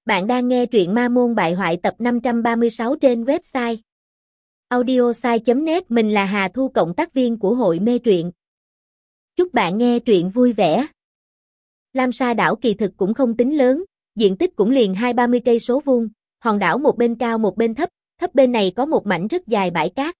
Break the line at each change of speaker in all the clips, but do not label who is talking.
Bạn đang nghe truyện Ma Môn Bại Hoại tập 536 trên website audiosai.net. Mình là Hà Thu, cộng tác viên của hội mê truyện. Chúc bạn nghe truyện vui vẻ. Lam Sa đảo kỳ thực cũng không tính lớn, diện tích cũng liền 20-30 cây số vuông, hòn đảo một bên cao một bên thấp, thấp bên này có một mảnh rất dài bãi cát.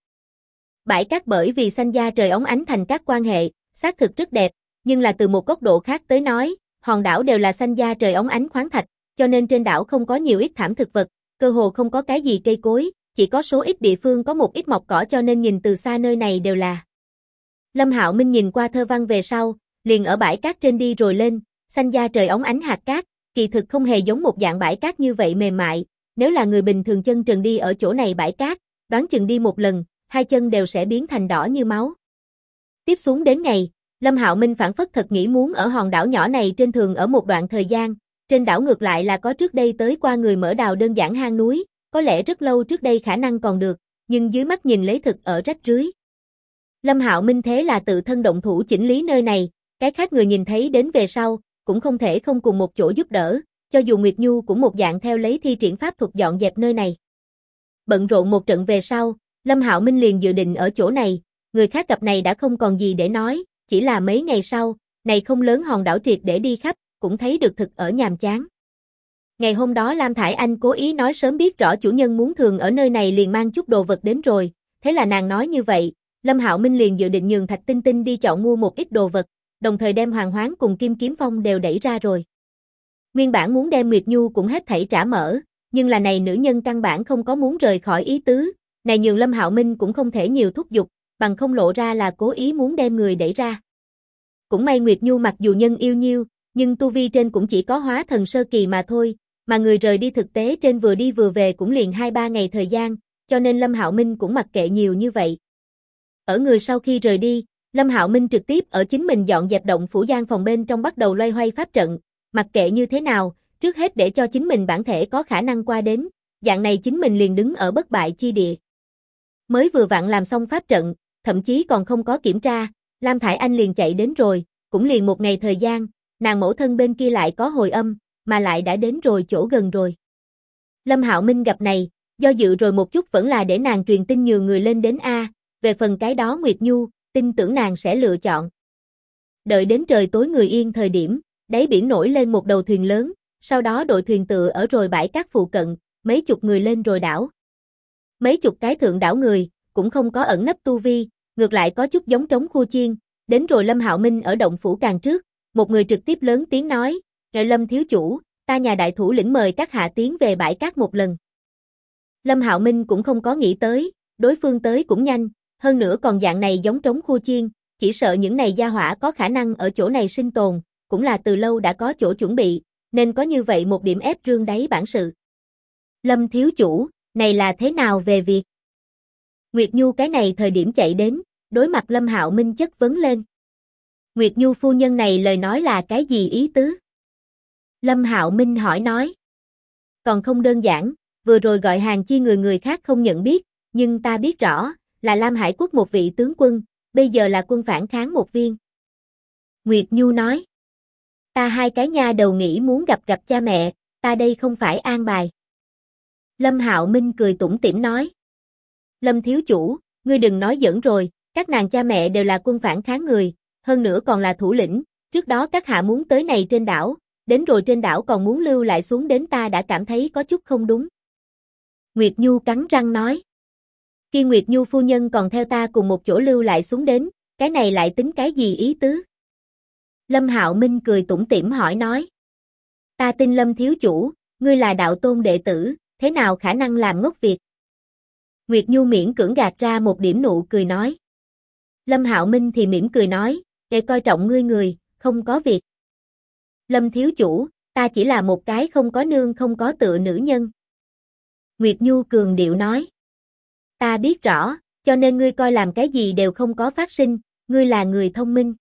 Bãi cát bởi vì xanh da trời óng ánh thành các quan hệ, xác thực rất đẹp, nhưng là từ một góc độ khác tới nói, hòn đảo đều là xanh da trời óng ánh khoáng thạch, cho nên trên đảo không có nhiều ít thảm thực vật, cơ hồ không có cái gì cây cối, chỉ có số ít địa phương có một ít mọc cỏ, cho nên nhìn từ xa nơi này đều là. Lâm Hạo Minh nhìn qua thơ văn về sau, liền ở bãi cát trên đi rồi lên, xanh da trời óng ánh hạt cát, kỳ thực không hề giống một dạng bãi cát như vậy mềm mại, nếu là người bình thường chân trần đi ở chỗ này bãi cát, đoán chừng đi một lần, hai chân đều sẽ biến thành đỏ như máu. Tiếp xuống đến ngày, Lâm Hạo Minh phảng phất thật nghĩ muốn ở hòn đảo nhỏ này trên thường ở một đoạn thời gian. Trên đảo ngược lại là có trước đây tới qua người mở đào đơn giản hang núi, có lẽ rất lâu trước đây khả năng còn được, nhưng dưới mắt nhìn lấy thực ở rách rưới. Lâm Hạo Minh thế là tự thân động thủ chỉnh lý nơi này, cái khác người nhìn thấy đến về sau, cũng không thể không cùng một chỗ giúp đỡ, cho dù Nguyệt Nhu cũng một dạng theo lấy thi triển pháp thuật dọn dẹp nơi này. Bận rộn một trận về sau, Lâm Hạo Minh liền dự định ở chỗ này, người khác gặp này đã không còn gì để nói, chỉ là mấy ngày sau, này không lớn hòn đảo triệt để đi khắp, cũng thấy được thực ở nhàm chán. Ngày hôm đó Lam Thải Anh cố ý nói sớm biết rõ chủ nhân muốn thường ở nơi này liền mang chút đồ vật đến rồi, thế là nàng nói như vậy, Lâm Hạo Minh liền dự định nhường Thạch Tinh Tinh đi chọn mua một ít đồ vật, đồng thời đem Hoàng Hoán cùng Kim Kiếm Phong đều đẩy ra rồi. Nguyên bản muốn đem Nguyệt Nhu cũng hết thảy trả mở, nhưng là này nữ nhân căn bản không có muốn rời khỏi ý tứ, này nhường Lâm Hạo Minh cũng không thể nhiều thúc giục, bằng không lộ ra là cố ý muốn đem người đẩy ra. Cũng may Nguyệt Nhu mặc dù nhân yêu nhiêu, nhưng tu vi trên cũng chỉ có hóa thần sơ kỳ mà thôi, mà người rời đi thực tế trên vừa đi vừa về cũng liền 2-3 ngày thời gian, cho nên Lâm Hạo Minh cũng mặc kệ nhiều như vậy. Ở người sau khi rời đi, Lâm Hạo Minh trực tiếp ở chính mình dọn dẹp động phủ gian phòng bên trong bắt đầu loay hoay pháp trận, mặc kệ như thế nào, trước hết để cho chính mình bản thể có khả năng qua đến, dạng này chính mình liền đứng ở bất bại chi địa. Mới vừa vặn làm xong pháp trận, thậm chí còn không có kiểm tra, Lam Thải Anh liền chạy đến rồi, cũng liền một ngày thời gian, nàng mẫu thân bên kia lại có hồi âm, mà lại đã đến rồi chỗ gần rồi. Lâm Hạo Minh gặp này, do dự rồi một chút vẫn là để nàng truyền tin nhường người lên đến A, về phần cái đó Nguyệt Nhu, tin tưởng nàng sẽ lựa chọn. Đợi đến trời tối người yên thời điểm, đáy biển nổi lên một đầu thuyền lớn, sau đó đội thuyền tựa ở rồi bãi cát phụ cận, mấy chục người lên rồi đảo. Mấy chục cái thượng đảo người, cũng không có ẩn nấp tu vi, ngược lại có chút giống trống khua chiên, đến rồi Lâm Hạo Minh ở động phủ càng trước, một người trực tiếp lớn tiếng nói, "Ngài Lâm thiếu chủ, ta nhà đại thủ lĩnh mời các hạ tiến về bãi cát một lần." Lâm Hạo Minh cũng không có nghĩ tới, đối phương tới cũng nhanh, hơn nữa còn dạng này giống trống khua chiên, chỉ sợ những này gia hỏa có khả năng ở chỗ này sinh tồn, cũng là từ lâu đã có chỗ chuẩn bị, nên có như vậy một điểm ép rương đáy bản sự. "Lâm thiếu chủ, này là thế nào về việc?" Nguyệt Nhu cái này thời điểm chạy đến, đối mặt Lâm Hạo Minh chất vấn lên. "Nguyệt Nhu phu nhân này lời nói là cái gì ý tứ?" Lâm Hạo Minh hỏi nói. "Còn không đơn giản, vừa rồi gọi hàng chi người khác không nhận biết, nhưng ta biết rõ, là Lam Hải quốc một vị tướng quân, bây giờ là quân phản kháng một viên." Nguyệt Nhu nói. "Ta hai cái nha đầu nghĩ muốn gặp cha mẹ, ta đây không phải an bài." Lâm Hạo Minh cười tủm tỉm nói. "Lâm thiếu chủ, ngươi đừng nói giỡn rồi, các nàng cha mẹ đều là quân phản kháng người, hơn nữa còn là thủ lĩnh, trước đó các hạ muốn tới này trên đảo, đến rồi trên đảo còn muốn lưu lại xuống đến, ta đã cảm thấy có chút không đúng." Nguyệt Nhu cắn răng nói. "Khi Nguyệt Nhu phu nhân còn theo ta cùng một chỗ lưu lại xuống đến, cái này lại tính cái gì ý tứ?" Lâm Hạo Minh cười tủm tỉm hỏi nói. "Ta tin Lâm thiếu chủ, ngươi là đạo tôn đệ tử, thế nào khả năng làm ngốc việc?" Nguyệt Nhu miễn cưỡng gạt ra một điểm nụ cười nói. Lâm Hạo Minh thì mỉm cười nói, "Để coi trọng ngươi người, không có việc." "Lâm thiếu chủ, ta chỉ là một cái không có nương không có tựa nữ nhân." Nguyệt Nhu cường điệu nói. "Ta biết rõ, cho nên ngươi coi làm cái gì đều không có phát sinh, ngươi là người thông minh."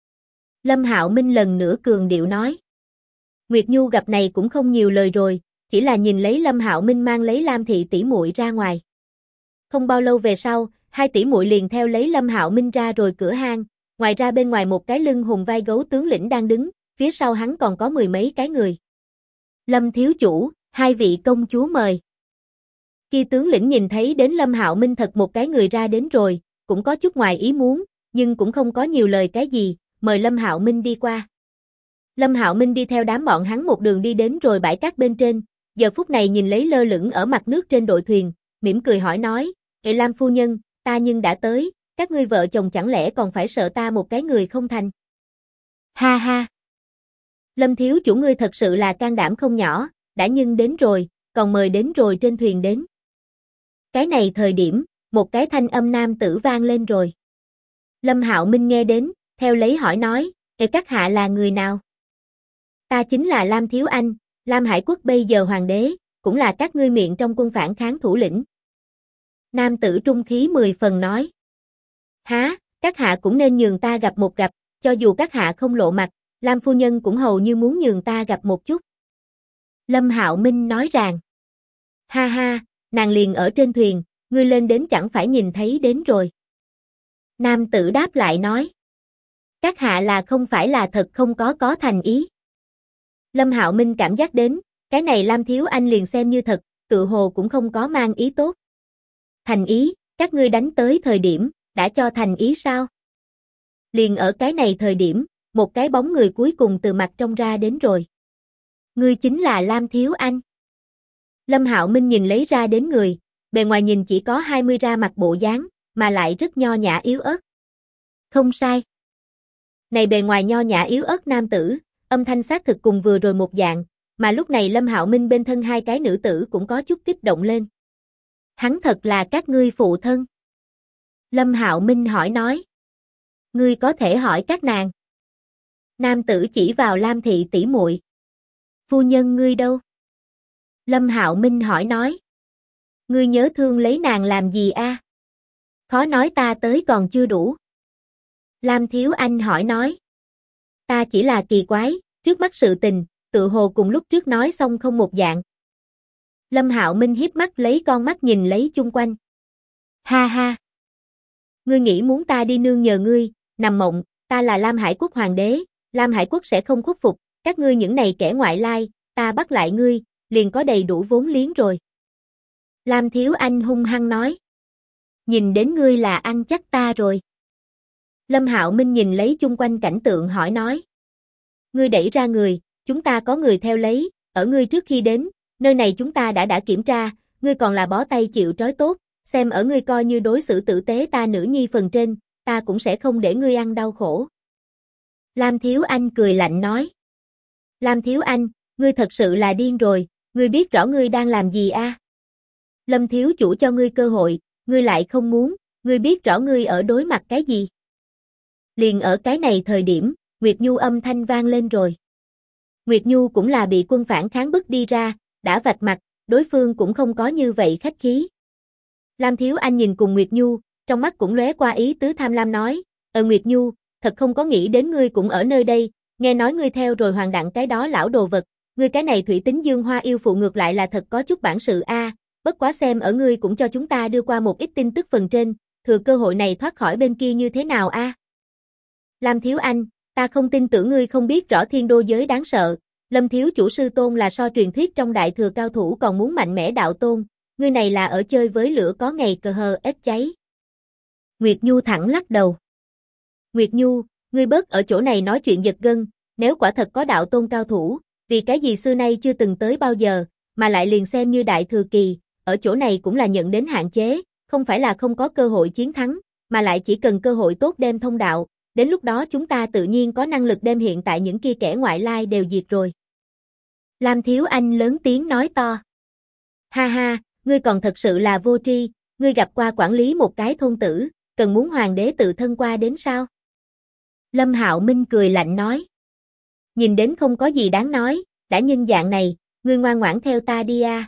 Lâm Hạo Minh lần nữa cường điệu nói. Nguyệt Nhu gặp này cũng không nhiều lời rồi, chỉ là nhìn lấy Lâm Hạo Minh mang lấy Lam thị tỷ muội ra ngoài. Không bao lâu về sau, hai tỷ muội liền theo lấy Lâm Hạo Minh ra rồi cửa hang, ngoài ra bên ngoài một cái lưng hùng vai gấu tướng lĩnh đang đứng, phía sau hắn còn có mười mấy cái người. "Lâm thiếu chủ, Hai vị công chúa mời. Khi tướng lĩnh nhìn thấy đến Lâm Hạo Minh thật một cái người ra đến rồi, cũng có chút ngoài ý muốn, nhưng cũng không có nhiều lời cái gì, mời Lâm Hạo Minh đi qua. Lâm Hạo Minh đi theo đám bọn hắn một đường đi đến rồi bãi cát bên trên, giờ phút này nhìn lấy lơ lửng ở mặt nước trên đội thuyền, mỉm cười hỏi nói, Ê Lam phu nhân, ta nhưng đã tới, các ngươi vợ chồng chẳng lẽ còn phải sợ ta một cái người không thành? Ha ha! Lâm thiếu chủ ngươi thật sự là can đảm không nhỏ, đã nhưng đến rồi, còn mời đến rồi trên thuyền đến. Cái này thời điểm, một cái thanh âm nam tử vang lên rồi. Lâm Hạo Minh nghe đến, theo lấy hỏi nói, Ê các hạ là người nào? Ta chính là Lam Thiếu Anh, Lam Hải Quốc bây giờ hoàng đế, cũng là các ngươi miệng trong quân phản kháng thủ lĩnh. Nam tử trung khí 10 phần nói. Há, các hạ cũng nên nhường ta gặp một gặp, cho dù các hạ không lộ mặt, Lam phu nhân cũng hầu như muốn nhường ta gặp một chút. Lâm Hạo Minh nói rằng. Ha ha, nàng liền ở trên thuyền, ngươi lên đến chẳng phải nhìn thấy đến rồi. Nam tử đáp lại nói. Các hạ là không phải là thật không có thành ý. Lâm Hạo Minh cảm giác đến, cái này Lam Thiếu Anh liền xem như thật, tự hồ cũng không có mang ý tốt. Thành ý, các ngươi đánh tới thời điểm, đã cho thành ý sao? Liền ở cái này thời điểm, một cái bóng người cuối cùng từ mặt trong ra đến rồi. Ngươi chính là Lam Thiếu Anh. Lâm Hạo Minh nhìn lấy ra đến người, bề ngoài nhìn chỉ có 20 ra mặt bộ dáng, mà lại rất nho nhã yếu ớt. Không sai. Này bề ngoài nho nhã yếu ớt nam tử, âm thanh xác thực cùng vừa rồi một dạng, mà lúc này Lâm Hạo Minh bên thân hai cái nữ tử cũng có chút kích động lên. Hắn thật là các ngươi phụ thân. Lâm Hạo Minh hỏi nói. Ngươi có thể hỏi các nàng. Nam tử chỉ vào Lam thị tỷ muội. Phu nhân ngươi đâu? Lâm Hạo Minh hỏi nói. Ngươi nhớ thương lấy nàng làm gì a? Khó nói ta tới còn chưa đủ. Lam Thiếu Anh hỏi nói. Ta chỉ là kỳ quái, trước mắt sự tình, tự hồ cùng lúc trước nói xong không một dạng. Lâm Hạo Minh hiếp mắt lấy con mắt nhìn lấy chung quanh. Ha ha. Ngươi nghĩ muốn ta đi nương nhờ ngươi, nằm mộng, ta là Lam Hải Quốc hoàng đế, Lam Hải Quốc sẽ không khuất phục, các ngươi những này kẻ ngoại lai, ta bắt lại ngươi, liền có đầy đủ vốn liếng rồi. Lam Thiếu Anh hung hăng nói. Nhìn đến ngươi là ăn chắc ta rồi. Lâm Hạo Minh nhìn lấy chung quanh cảnh tượng hỏi nói. Ngươi đẩy ra người, chúng ta có người theo lấy, ở ngươi trước khi đến, nơi này chúng ta đã kiểm tra, ngươi còn là bó tay chịu trói tốt, xem ở ngươi coi như đối xử tử tế ta nữ nhi phần trên, ta cũng sẽ không để ngươi ăn đau khổ. Lam Thiếu Anh cười lạnh nói. Lam Thiếu Anh, ngươi thật sự là điên rồi, ngươi biết rõ ngươi đang làm gì a? Lâm thiếu chủ cho ngươi cơ hội, ngươi lại không muốn, ngươi biết rõ ngươi ở đối mặt cái gì? Liền ở cái này thời điểm, Nguyệt Nhu âm thanh vang lên rồi. Nguyệt Nhu cũng là bị quân phản kháng bức đi ra, đã vạch mặt, đối phương cũng không có như vậy khách khí. Lam Thiếu Anh nhìn cùng Nguyệt Nhu, trong mắt cũng lóe qua ý tứ tham lam nói, Nguyệt Nhu, thật không có nghĩ đến ngươi cũng ở nơi đây, nghe nói ngươi theo rồi hoàng đặng cái đó lão đồ vật, ngươi cái này thủy tính dương hoa yêu phụ ngược lại là thật có chút bản sự a, bất quá xem ở ngươi cũng cho chúng ta đưa qua một ít tin tức phần trên, thừa cơ hội này thoát khỏi bên kia như thế nào a? Lam Thiếu Anh, ta không tin tưởng ngươi không biết rõ thiên đô giới đáng sợ, Lâm thiếu chủ sư tôn là so truyền thuyết trong đại thừa cao thủ còn muốn mạnh mẽ đạo tôn, ngươi này là ở chơi với lửa có ngày cờ hờ ít cháy. Nguyệt Nhu thẳng lắc đầu. Nguyệt Nhu, ngươi bớt ở chỗ này nói chuyện giật gân, nếu quả thật có đạo tôn cao thủ, vì cái gì xưa nay chưa từng tới bao giờ, mà lại liền xem như đại thừa kỳ, ở chỗ này cũng là nhận đến hạn chế, không phải là không có cơ hội chiến thắng, mà lại chỉ cần cơ hội tốt đem thông đạo, đến lúc đó chúng ta tự nhiên có năng lực đem hiện tại những kia kẻ ngoại lai đều diệt rồi. Lam Thiếu Anh lớn tiếng nói to. Ha ha, ngươi còn thật sự là vô tri, ngươi gặp qua quản lý một cái thôn tử, cần muốn hoàng đế tự thân qua đến sao? Lâm Hạo Minh cười lạnh nói. Nhìn đến không có gì đáng nói, đã nhân dạng này, ngươi ngoan ngoãn theo ta đi a.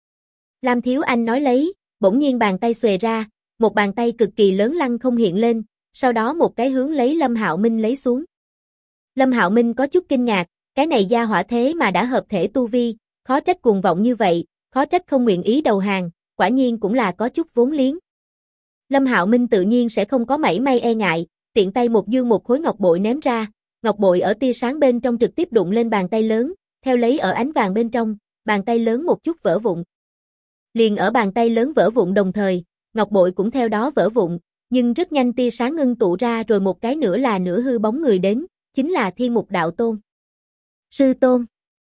Lam Thiếu Anh nói lấy, bỗng nhiên bàn tay xuề ra, một bàn tay cực kỳ lớn lăng không hiện lên, sau đó một cái hướng lấy Lâm Hạo Minh lấy xuống. Lâm Hạo Minh có chút kinh ngạc, cái này gia hỏa thế mà đã hợp thể tu vi, khó trách cuồng vọng như vậy, khó trách không nguyện ý đầu hàng, quả nhiên cũng là có chút vốn liếng. Lâm Hạo Minh tự nhiên sẽ không có mảy may e ngại, tiện tay một dương một khối ngọc bội ném ra, ngọc bội ở tia sáng bên trong trực tiếp đụng lên bàn tay lớn, theo lấy ở ánh vàng bên trong, bàn tay lớn một chút vỡ vụn. Liền ở bàn tay lớn vỡ vụn đồng thời, ngọc bội cũng theo đó vỡ vụn, nhưng rất nhanh tia sáng ngưng tụ ra rồi một cái nữa là nửa hư bóng người đến, chính là Thiên Mục Đạo Tôn. Sư tôn.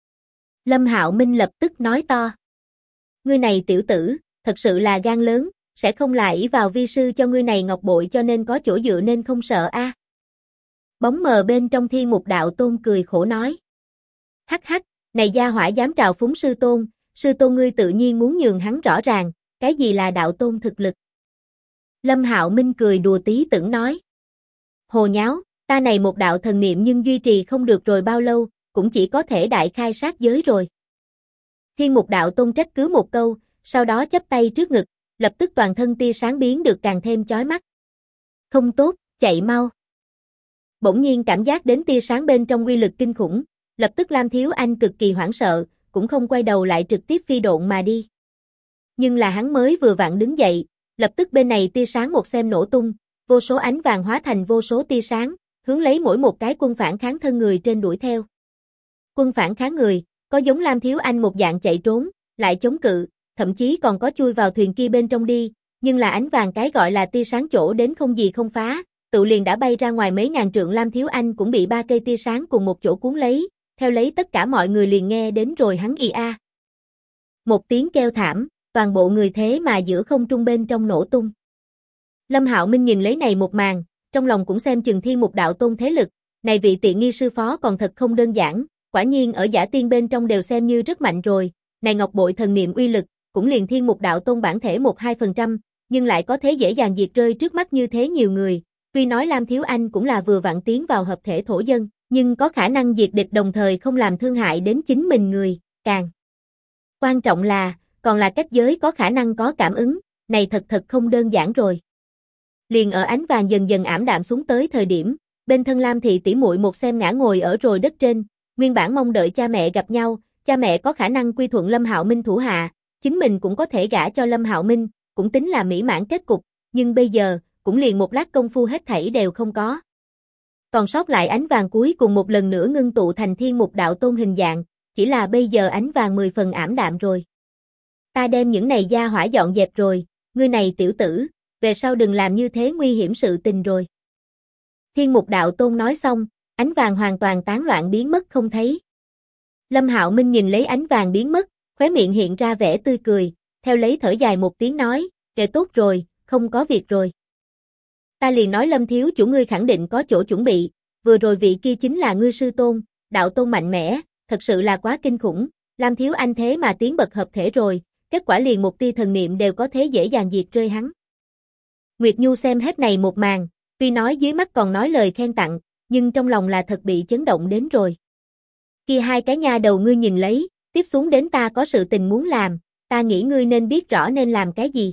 Lâm Hạo Minh lập tức nói to. Ngươi này tiểu tử, thật sự là gan lớn, sẽ không lại ỷ vào vi sư cho ngươi này ngọc bội cho nên có chỗ dựa nên không sợ a. Bóng mờ bên trong Thiên Mục Đạo Tôn cười khổ nói. Hắc hắc, này gia hỏa dám trào phúng sư tôn ngươi tự nhiên muốn nhường hắn rõ ràng, cái gì là đạo tôn thực lực. Lâm Hạo Minh cười đùa tí tưởng nói. Hồ nháo, ta này một đạo thần niệm nhưng duy trì không được rồi bao lâu, cũng chỉ có thể đại khai sát giới rồi. Thiên Mục Đạo Tôn trách cứ một câu, sau đó chắp tay trước ngực, lập tức toàn thân tia sáng biến được càng thêm chói mắt. Không tốt, chạy mau. Bỗng nhiên cảm giác đến tia sáng bên trong uy lực kinh khủng, lập tức Lam Thiếu Anh cực kỳ hoảng sợ, cũng không quay đầu lại trực tiếp phi độn mà đi. Nhưng là hắn mới vừa vặn đứng dậy, lập tức bên này tia sáng một xem nổ tung, vô số ánh vàng hóa thành vô số tia sáng, hướng lấy mỗi một cái quân phản kháng thân người trên đuổi theo. Quân phản kháng người, có giống Lam Thiếu Anh một dạng chạy trốn, lại chống cự, thậm chí còn có chui vào thuyền kia bên trong đi, nhưng là ánh vàng cái gọi là tia sáng chỗ đến không gì không phá, tự liền đã bay ra ngoài mấy ngàn trượng. Lam Thiếu Anh cũng bị 3 cây tia sáng cùng một chỗ cuốn lấy, theo lấy tất cả mọi người liền nghe đến rồi hắn ì a. Một tiếng kêu thảm, toàn bộ người thế mà giữa không trung bên trong nổ tung. Lâm Hạo Minh nhìn lấy này một màn, trong lòng cũng xem chừng Thiên Mục Đạo Tôn thế lực, này vị tiện nghi sư phó còn thật không đơn giản, quả nhiên ở giả tiên bên trong đều xem như rất mạnh rồi, này ngọc bội thần niệm uy lực, cũng liền Thiên Mục Đạo Tôn bản thể 1-2%, nhưng lại có thế dễ dàng diệt rơi trước mắt như thế nhiều người, tuy nói Lam Thiếu Anh cũng là vừa vặn tiến vào hợp thể thổ dân, nhưng có khả năng diệt địch đồng thời không làm thương hại đến chính mình người, càng quan trọng là, còn là cách giới có khả năng có cảm ứng, này thật không đơn giản rồi. Liền ở ánh vàng dần dần ảm đạm xuống tới thời điểm, bên thân Lam thị tỷ muội một xem ngã ngồi ở rồi đất trên, nguyên bản mong đợi cha mẹ gặp nhau, cha mẹ có khả năng quy thuận Lâm Hạo Minh thủ hạ, chính mình cũng có thể gả cho Lâm Hạo Minh, cũng tính là mỹ mãn kết cục, nhưng bây giờ, cũng liền một lát công phu hết thảy đều không có. Còn sót lại ánh vàng cuối cùng một lần nữa ngưng tụ thành Thiên Mục Đạo Tôn hình dạng, chỉ là bây giờ ánh vàng 10 phần ảm đạm rồi. Ta đem những này gia hỏa dọn dẹp rồi, ngươi này tiểu tử, về sau đừng làm như thế nguy hiểm sự tình rồi. Thiên Mục Đạo Tôn nói xong, ánh vàng hoàn toàn tán loạn biến mất không thấy. Lâm Hạo Minh nhìn lấy ánh vàng biến mất, khóe miệng hiện ra vẻ tươi cười, theo lấy thở dài một tiếng nói, kệ tốt rồi, không có việc rồi. Ta liền nói Lâm thiếu chủ ngươi khẳng định có chỗ chuẩn bị, vừa rồi vị kia chính là ngươi sư tôn, đạo tôn mạnh mẽ, thật sự là quá kinh khủng, Lam thiếu anh thế mà tiến bậc hợp thể rồi, kết quả liền một tia thần niệm đều có thế dễ dàng diệt rơi hắn. Nguyệt Nhu xem hết này một màn, tuy nói dưới mắt còn nói lời khen tặng, nhưng trong lòng là thật bị chấn động đến rồi. Kia hai cái nha đầu ngươi nhìn lấy, tiếp xuống đến ta có sự tình muốn làm, ta nghĩ ngươi nên biết rõ nên làm cái gì.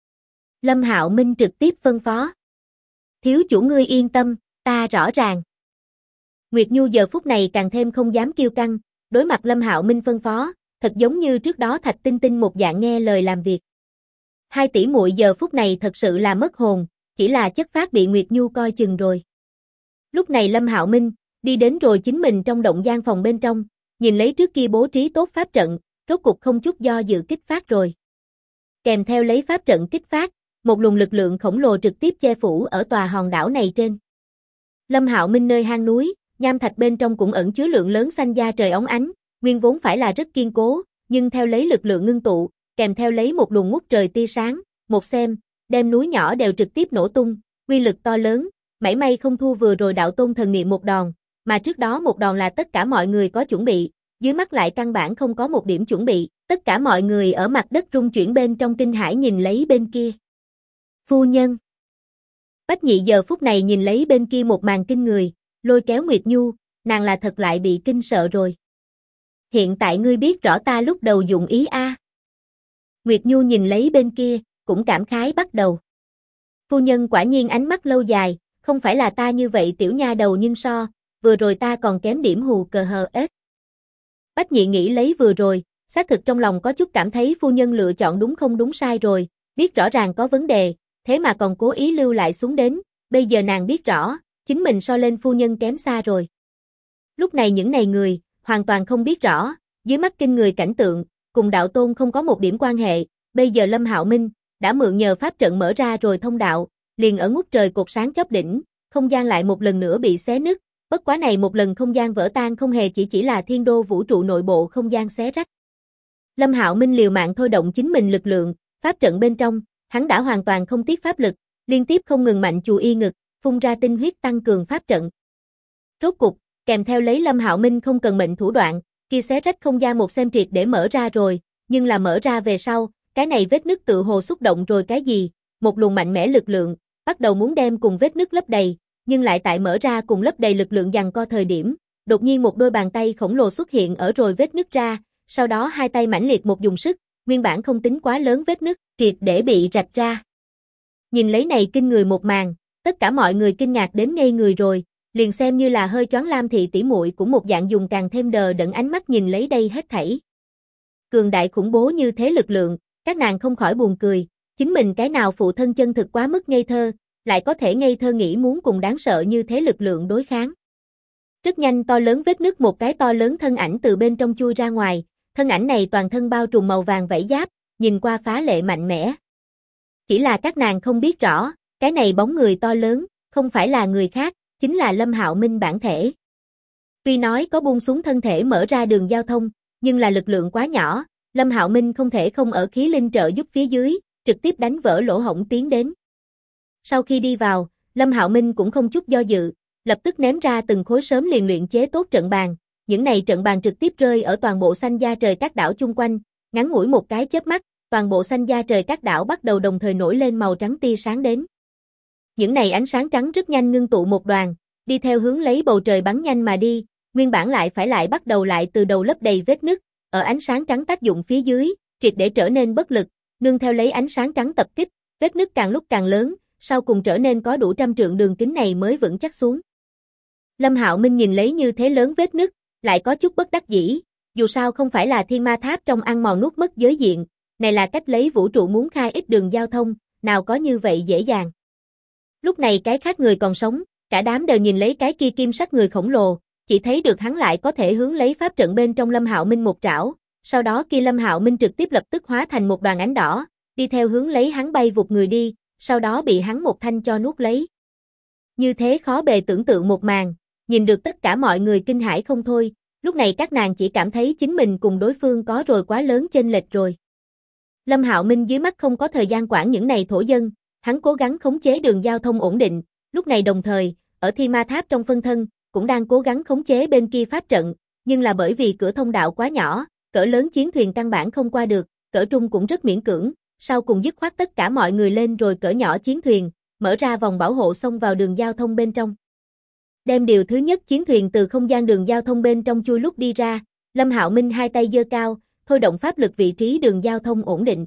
Lâm Hạo Minh trực tiếp phân phó. Thiếu chủ ngươi yên tâm, ta rõ ràng. Nguyệt Nhu giờ phút này càng thêm không dám kiêu căng, đối mặt Lâm Hạo Minh phân phó, thật giống như trước đó Thạch Tinh Tinh một dạng nghe lời làm việc. Hai tỷ muội giờ phút này thật sự là mất hồn, chỉ là chất phác bị Nguyệt Nhu coi chừng rồi. Lúc này Lâm Hạo Minh đi đến rồi chính mình trong động gian phòng bên trong, nhìn lấy trước kia bố trí tốt pháp trận, rốt cục không chút do dự kích phát rồi. Kèm theo lấy pháp trận kích phát, một luồng lực lượng khổng lồ trực tiếp che phủ ở tòa hòn đảo này trên. Lâm Hạo Minh nơi hang núi, nham thạch bên trong cũng ẩn chứa lượng lớn xanh da trời óng ánh, nguyên vốn phải là rất kiên cố, nhưng theo lấy lực lượng ngưng tụ, kèm theo lấy một luồng ngút trời tia sáng, một xem, đem núi nhỏ đều trực tiếp nổ tung, uy lực to lớn, mảy may không thua vừa rồi đạo tôn thần niệm một đòn, mà trước đó một đòn là tất cả mọi người có chuẩn bị, dưới mắt lại căn bản không có một điểm chuẩn bị, tất cả mọi người ở mặt đất rung chuyển bên trong kinh hãi nhìn lấy bên kia. Phu nhân. Bách Nhị giờ phút này nhìn lấy bên kia một màn kinh người, lôi kéo Nguyệt Nhu, nàng là thật lại bị kinh sợ rồi. Hiện tại ngươi biết rõ ta lúc đầu dụng ý a. Nguyệt Nhu nhìn lấy bên kia, cũng cảm khái bắt đầu. Phu nhân quả nhiên ánh mắt lâu dài, không phải là ta như vậy tiểu nha đầu nhưng so, vừa rồi ta còn kém điểm hù cờ hờ ếch. Bách Nhị nghĩ lấy vừa rồi, xác thực trong lòng có chút cảm thấy phu nhân lựa chọn đúng không đúng sai rồi, biết rõ ràng có vấn đề, thế mà còn cố ý lưu lại xuống đến, bây giờ nàng biết rõ, chính mình so lên phu nhân kém xa rồi. Lúc này những này người, hoàn toàn không biết rõ, Dưới mắt kinh người cảnh tượng, cùng đạo tôn không có một điểm quan hệ, bây giờ Lâm Hạo Minh đã mượn nhờ pháp trận mở ra rồi thông đạo, liền ở ngút trời cột sáng chóp đỉnh, không gian lại một lần nữa bị xé nứt, bất quá này một lần không gian vỡ tan không hề chỉ là thiên đô vũ trụ nội bộ không gian xé rách. Lâm Hạo Minh liều mạng thôi động chính mình lực lượng, pháp trận bên trong, hắn đã hoàn toàn không tiếc pháp lực, liên tiếp không ngừng mạnh chù y ngực, phun ra tinh huyết tăng cường pháp trận. Rốt cục, kèm theo lấy Lâm Hạo Minh không cần mệnh thủ đoạn, kia xé rách không gian một xem triệt để mở ra rồi, nhưng là mở ra về sau, cái này vết nứt tự hồ xúc động rồi cái gì, một luồng mạnh mẽ lực lượng, bắt đầu muốn đem cùng vết nứt lấp đầy, nhưng lại tại mở ra cùng lấp đầy lực lượng giằng co thời điểm, đột nhiên một đôi bàn tay khổng lồ xuất hiện ở rồi vết nứt ra, sau đó hai tay mãnh liệt một dùng sức, nguyên bản không tính quá lớn vết nứt, triệt để bị rạch ra. Nhìn lấy này kinh người một màn, tất cả mọi người kinh ngạc đến ngây người rồi, liền xem như là hơi choáng Lam thị tỷ muội cũng một dạng dùng càng thêm đờ đẫn ánh mắt nhìn lấy đây hết thảy. Cường đại khủng bố như thế lực lượng, các nàng không khỏi buồn cười, chính mình cái nào phụ thân chân thực quá mức ngây thơ, lại có thể ngây thơ nghĩ muốn cùng đáng sợ như thế lực lượng đối kháng. Rất nhanh to lớn vết nứt một cái to lớn thân ảnh từ bên trong chui ra ngoài, thân ảnh này toàn thân bao trùm màu vàng vảy giáp, nhìn qua phá lệ mạnh mẽ. Chỉ là các nàng không biết rõ, cái này bóng người to lớn, không phải là người khác, chính là Lâm Hạo Minh bản thể. Tuy nói có buông xuống thân thể mở ra đường giao thông, nhưng là lực lượng quá nhỏ, Lâm Hạo Minh không thể không ở khí linh trợ giúp phía dưới, trực tiếp đánh vỡ lỗ hổng tiến đến. Sau khi đi vào, Lâm Hạo Minh cũng không chút do dự, lập tức ném ra từng khối sớm liền luyện chế tốt trận bàn, những này trận bàn trực tiếp rơi ở toàn bộ xanh da trời các đảo chung quanh, ngắn ngủi một cái chớp mắt, toàn bộ xanh da trời các đảo bắt đầu đồng thời nổi lên màu trắng tia sáng đến. Những này ánh sáng trắng rất nhanh ngưng tụ một đoàn, đi theo hướng lấy bầu trời bắn nhanh mà đi, nguyên bản lại bắt đầu lại từ đầu lấp đầy vết nứt, ở ánh sáng trắng tác dụng phía dưới, triệt để trở nên bất lực, nương theo lấy ánh sáng trắng tập kích, vết nứt càng lúc càng lớn, sau cùng trở nên có đủ 100 trượng đường kính này mới vững chắc xuống. Lâm Hạo Minh nhìn lấy như thế lớn vết nứt, lại có chút bất đắc dĩ, dù sao không phải là thiên ma tháp trong ăn mòn nuốt mất giới diện, này là cách lấy vũ trụ muốn khai ít đường giao thông, nào có như vậy dễ dàng. Lúc này cái khác người còn sống, cả đám đều nhìn lấy cái kia kim sắc người khổng lồ, chỉ thấy được hắn lại có thể hướng lấy pháp trận bên trong Lâm Hạo Minh một trảo, sau đó kia Lâm Hạo Minh trực tiếp lập tức hóa thành một đoàn ánh đỏ, đi theo hướng lấy hắn bay vụt người đi, sau đó bị hắn một thanh cho nuốt lấy. Như thế khó bề tưởng tượng một màn, nhìn được tất cả mọi người kinh hãi không thôi, lúc này các nàng chỉ cảm thấy chính mình cùng đối phương có rồi quá lớn chênh lệch rồi. Lâm Hạo Minh dưới mắt không có thời gian quản những này thổ dân, hắn cố gắng khống chế đường giao thông ổn định, lúc này đồng thời, ở Thiên Ma Tháp trong phân thân, cũng đang cố gắng khống chế bên kia pháp trận, nhưng là bởi vì cửa thông đạo quá nhỏ, cỡ lớn chiến thuyền căn bản không qua được, cỡ trung cũng rất miễn cưỡng, sau cùng dứt khoát tất cả mọi người lên rồi cỡ nhỏ chiến thuyền, mở ra vòng bảo hộ xông vào đường giao thông bên trong. Đem điều thứ nhất chiến thuyền từ không gian đường giao thông bên trong chui lúc đi ra, Lâm Hạo Minh hai tay giơ cao, thôi động pháp lực vị trí đường giao thông ổn định.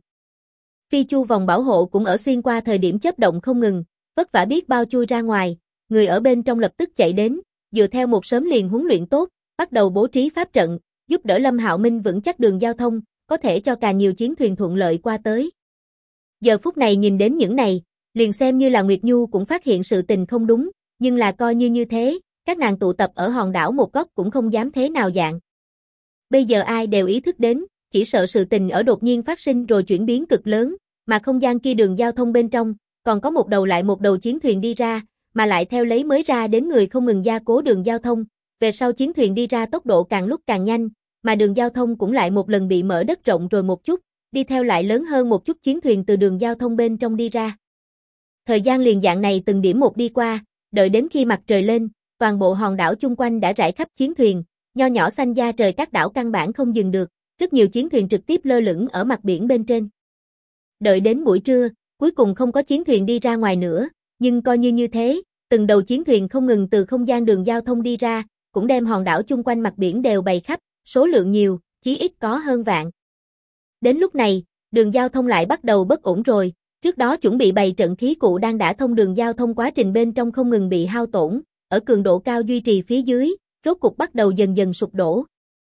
Phi chu vòng bảo hộ cũng ở xuyên qua thời điểm chớp động không ngừng, vất vả biết bao chui ra ngoài, người ở bên trong lập tức chạy đến, dựa theo một sớm liền huấn luyện tốt, bắt đầu bố trí pháp trận, giúp đỡ Lâm Hạo Minh vững chắc đường giao thông, có thể cho càng nhiều chiến thuyền thuận lợi qua tới. Giờ phút này nhìn đến những này, liền xem như là Nguyệt Nhu cũng phát hiện sự tình không đúng, nhưng là coi như thế, các nàng tụ tập ở hòn đảo một góc cũng không dám thế nào dạng. Bây giờ ai đều ý thức đến, chỉ sợ sự tình ở đột nhiên phát sinh rồi chuyển biến cực lớn, mà không gian kia đường giao thông bên trong, còn có một đầu lại một đầu chiến thuyền đi ra, mà lại theo lấy mới ra đến người không ngừng gia cố đường giao thông, về sau chiến thuyền đi ra tốc độ càng lúc càng nhanh, mà đường giao thông cũng lại một lần bị mở đất rộng rồi một chút, đi theo lại lớn hơn một chút chiến thuyền từ đường giao thông bên trong đi ra. Thời gian liền dạng này từng điểm một đi qua, đợi đến khi mặt trời lên, toàn bộ hòn đảo chung quanh đã rải khắp chiến thuyền, nho nhỏ xanh da trời các đảo căn bản không dừng được, rất nhiều chiến thuyền trực tiếp lơ lửng ở mặt biển bên trên. Đợi đến buổi trưa, cuối cùng không có chiến thuyền đi ra ngoài nữa, nhưng coi như thế, từng đầu chiến thuyền không ngừng từ không gian đường giao thông đi ra, cũng đem hòn đảo chung quanh mặt biển đều bày khắp, số lượng nhiều, chí ít có hơn vạn. Đến lúc này, đường giao thông lại bắt đầu bất ổn rồi, trước đó chuẩn bị bày trận khí cụ đang đã thông đường giao thông quá trình bên trong không ngừng bị hao tổn, ở cường độ cao duy trì phía dưới, rốt cục bắt đầu dần dần sụp đổ.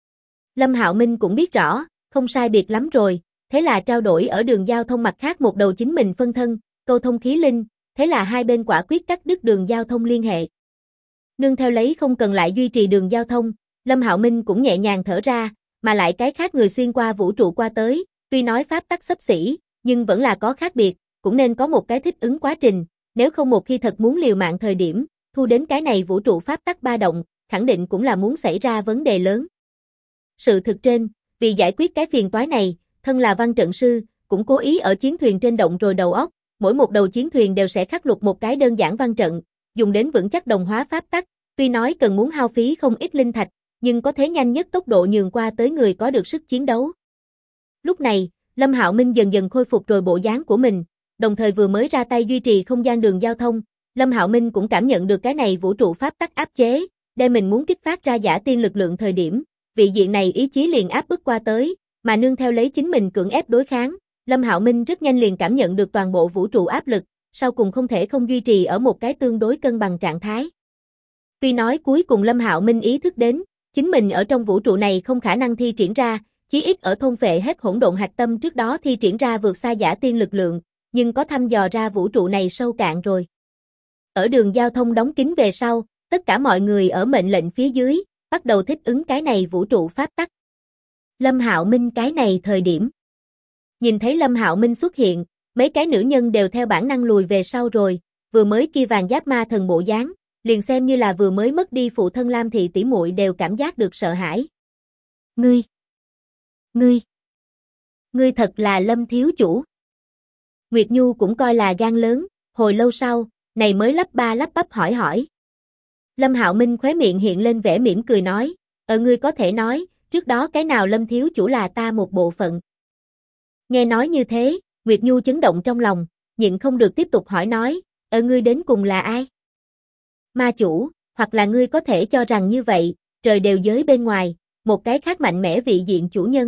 Lâm Hạo Minh cũng biết rõ, không sai biệt lắm rồi, thế là trao đổi ở đường giao thông mặt khác một đầu chính mình phân thân, câu thông khí linh, thế là hai bên quả quyết cắt đứt đường giao thông liên hệ. Nương theo lấy không cần lại duy trì đường giao thông, Lâm Hạo Minh cũng nhẹ nhàng thở ra, mà lại cái khác người xuyên qua vũ trụ qua tới, tuy nói pháp tắc xấp xỉ, nhưng vẫn là có khác biệt, cũng nên có một cái thích ứng quá trình, nếu không một khi thật muốn liều mạng thời điểm, thu đến cái này vũ trụ pháp tắc ba động, khẳng định cũng là muốn xảy ra vấn đề lớn. Sự thực trên, vì giải quyết cái phiền toái này, thân là văn trận sư, cũng cố ý ở chiến thuyền trên động rồi đầu óc, mỗi một đầu chiến thuyền đều sẽ khắc lục một cái đơn giản văn trận, dùng đến vững chắc đồng hóa pháp tắc, tuy nói cần muốn hao phí không ít linh thạch, nhưng có thế nhanh nhất tốc độ nhường qua tới người có được sức chiến đấu. Lúc này, Lâm Hạo Minh dần dần khôi phục rồi bộ dáng của mình, đồng thời vừa mới ra tay duy trì không gian đường giao thông, Lâm Hạo Minh cũng cảm nhận được cái này vũ trụ pháp tắc áp chế, để mình muốn kích phát ra giả tiên lực lượng thời điểm, vị diện này ý chí liền áp bức qua tới, mà nương theo lấy chính mình cưỡng ép đối kháng, Lâm Hạo Minh rất nhanh liền cảm nhận được toàn bộ vũ trụ áp lực, sau cùng không thể không duy trì ở một cái tương đối cân bằng trạng thái. Tuy nói cuối cùng Lâm Hạo Minh ý thức đến, chính mình ở trong vũ trụ này không khả năng thi triển ra, chí ít ở thôn phệ hết hỗn độn hạch tâm trước đó thi triển ra vượt xa giả tiên lực lượng, nhưng có thăm dò ra vũ trụ này sâu cạn rồi. Ở đường giao thông đóng kín về sau, tất cả mọi người ở mệnh lệnh phía dưới, bắt đầu thích ứng cái này vũ trụ pháp tắc. Lâm Hạo Minh cái này thời điểm. Nhìn thấy Lâm Hạo Minh xuất hiện, mấy cái nữ nhân đều theo bản năng lùi về sau rồi, vừa mới kia vàng giáp ma thần bộ dáng, liền xem như là vừa mới mất đi phụ thân Lam thị tỷ muội đều cảm giác được sợ hãi. Ngươi thật là Lâm thiếu chủ. Nguyệt Nhu cũng coi là gan lớn, hồi lâu sau, này mới lắp ba lắp bắp hỏi. Lâm Hạo Minh khóe miệng hiện lên vẻ mỉm cười nói, ngươi có thể nói, trước đó cái nào Lâm thiếu chủ là ta một bộ phận. Nghe nói như thế, Nguyệt Nhu chấn động trong lòng, nhịn không được tiếp tục hỏi nói, ngươi đến cùng là ai? Ma chủ, hoặc là ngươi có thể cho rằng như vậy, trời đều giới bên ngoài, một cái khác mạnh mẽ vị diện chủ nhân.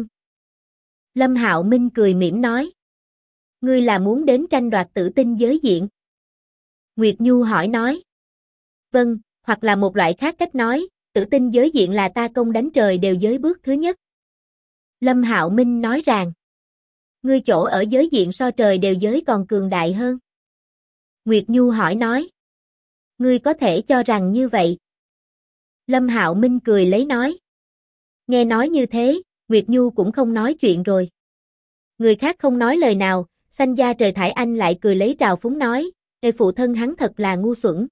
Lâm Hạo Minh cười mỉm nói, ngươi là muốn đến tranh đoạt tử tinh giới diện? Nguyệt Nhu hỏi nói, vâng, hoặc là một loại khác cách nói, tử tinh giới diện là ta công đánh trời đều giới bước thứ nhất. Lâm Hạo Minh nói rằng, ngươi chỗ ở giới diện so trời đều giới còn cường đại hơn. Nguyệt Nhu hỏi nói, ngươi có thể cho rằng như vậy. Lâm Hạo Minh cười lấy nói. Nghe nói như thế, Nguyệt Nhu cũng không nói chuyện rồi. Người khác không nói lời nào, Xanh da trời Thải Anh lại cười lấy trào phúng nói, phụ thân hắn thật là ngu xuẩn.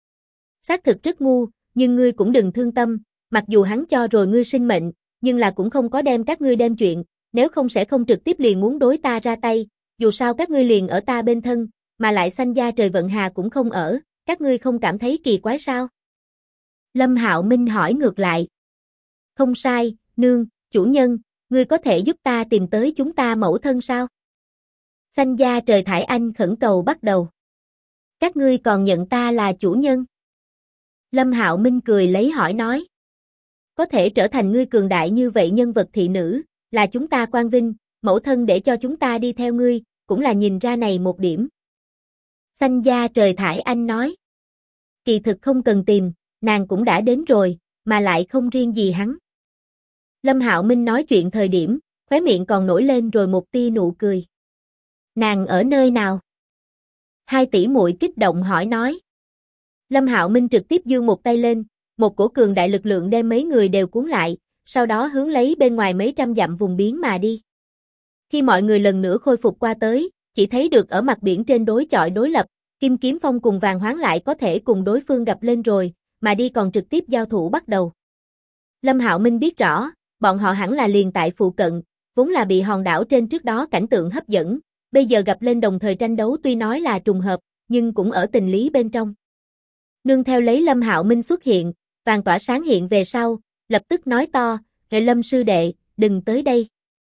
Xác thực rất ngu, nhưng ngươi cũng đừng thương tâm, mặc dù hắn cho rồi ngươi sinh mệnh, nhưng là cũng không có đem các ngươi đem chuyện, nếu không sẽ không trực tiếp liền muốn đối ta ra tay, dù sao các ngươi liền ở ta bên thân, mà lại Xanh da trời Vận Hà cũng không ở, các ngươi không cảm thấy kỳ quái sao? Lâm Hạo Minh hỏi ngược lại. Không sai, nương, chủ nhân, ngươi có thể giúp ta tìm tới chúng ta mẫu thân sao? Xanh da trời Thải Anh khẩn cầu bắt đầu. Các ngươi còn nhận ta là chủ nhân? Lâm Hạo Minh cười lấy hỏi nói. Có thể trở thành ngươi cường đại như vậy nhân vật thị nữ, là chúng ta quan vinh, mẫu thân để cho chúng ta đi theo ngươi, cũng là nhìn ra này một điểm. Xanh da trời Thải Anh nói. Kỳ thực không cần tìm, nàng cũng đã đến rồi, mà lại không riêng gì hắn. Lâm Hạo Minh nói chuyện thời điểm, khóe miệng còn nổi lên rồi một tia nụ cười. Nàng ở nơi nào? Hai tỷ muội kích động hỏi nói. Lâm Hạo Minh trực tiếp giương một tay lên, một cổ cường đại lực lượng đem mấy người đều cuốn lại, sau đó hướng lấy bên ngoài mấy trăm dặm vùng biển mà đi. Khi mọi người lần nữa khôi phục qua tới, chỉ thấy được ở mặt biển trên đối chọi đối lập, Kim Kiếm Phong cùng Vàng Hoáng lại có thể cùng đối phương gặp lên rồi, mà đi còn trực tiếp giao thủ bắt đầu. Lâm Hạo Minh biết rõ, bọn họ hẳn là liền tại phụ cận, vốn là bị hòn đảo trên trước đó cảnh tượng hấp dẫn, bây giờ gặp lên đồng thời tranh đấu tuy nói là trùng hợp, nhưng cũng ở tình lý bên trong. Nương theo lấy Lâm Hạo Minh xuất hiện, Vàng tỏa sáng hiện về sau, lập tức nói to, "Hệ Lâm sư đệ, đừng tới đây."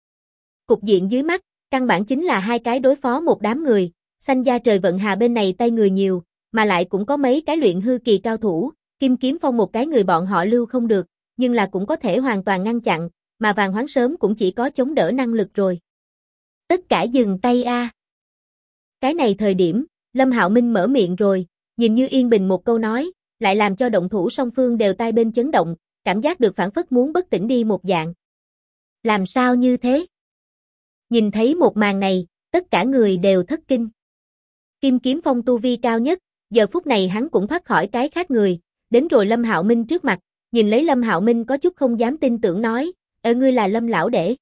Cục diện dưới mắt, căn bản chính là hai cái đối phó một đám người, Xanh da trời Vận Hà bên này tay người nhiều, mà lại cũng có mấy cái luyện hư kỳ cao thủ, Kim Kiếm Phong một cái người bọn họ lưu không được, nhưng là cũng có thể hoàn toàn ngăn chặn, mà Vàng Hoáng sớm cũng chỉ có chống đỡ năng lực rồi. Tất cả dừng tay a. Cái này thời điểm, Lâm Hạo Minh mở miệng rồi, nhìn như yên bình một câu nói, lại làm cho động thủ song phương đều tai bên chấn động, cảm giác được phảng phất muốn bất tỉnh đi một dạng. Làm sao như thế? Nhìn thấy một màn này, tất cả người đều thất kinh. Kim Kiếm Phong tu vi cao nhất, giờ phút này hắn cũng thoát khỏi cái khác người, đến rồi Lâm Hạo Minh trước mặt, nhìn lấy Lâm Hạo Minh có chút không dám tin tưởng nói, Ngươi là Lâm lão đệ.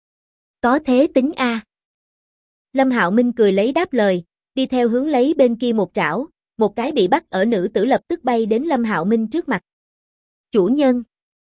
Có thế tính a. Lâm Hạo Minh cười lấy đáp lời, đi theo hướng lấy bên kia một trảo, một cái bị bắt ở nữ tử lập tức bay đến Lâm Hạo Minh trước mặt. Chủ nhân.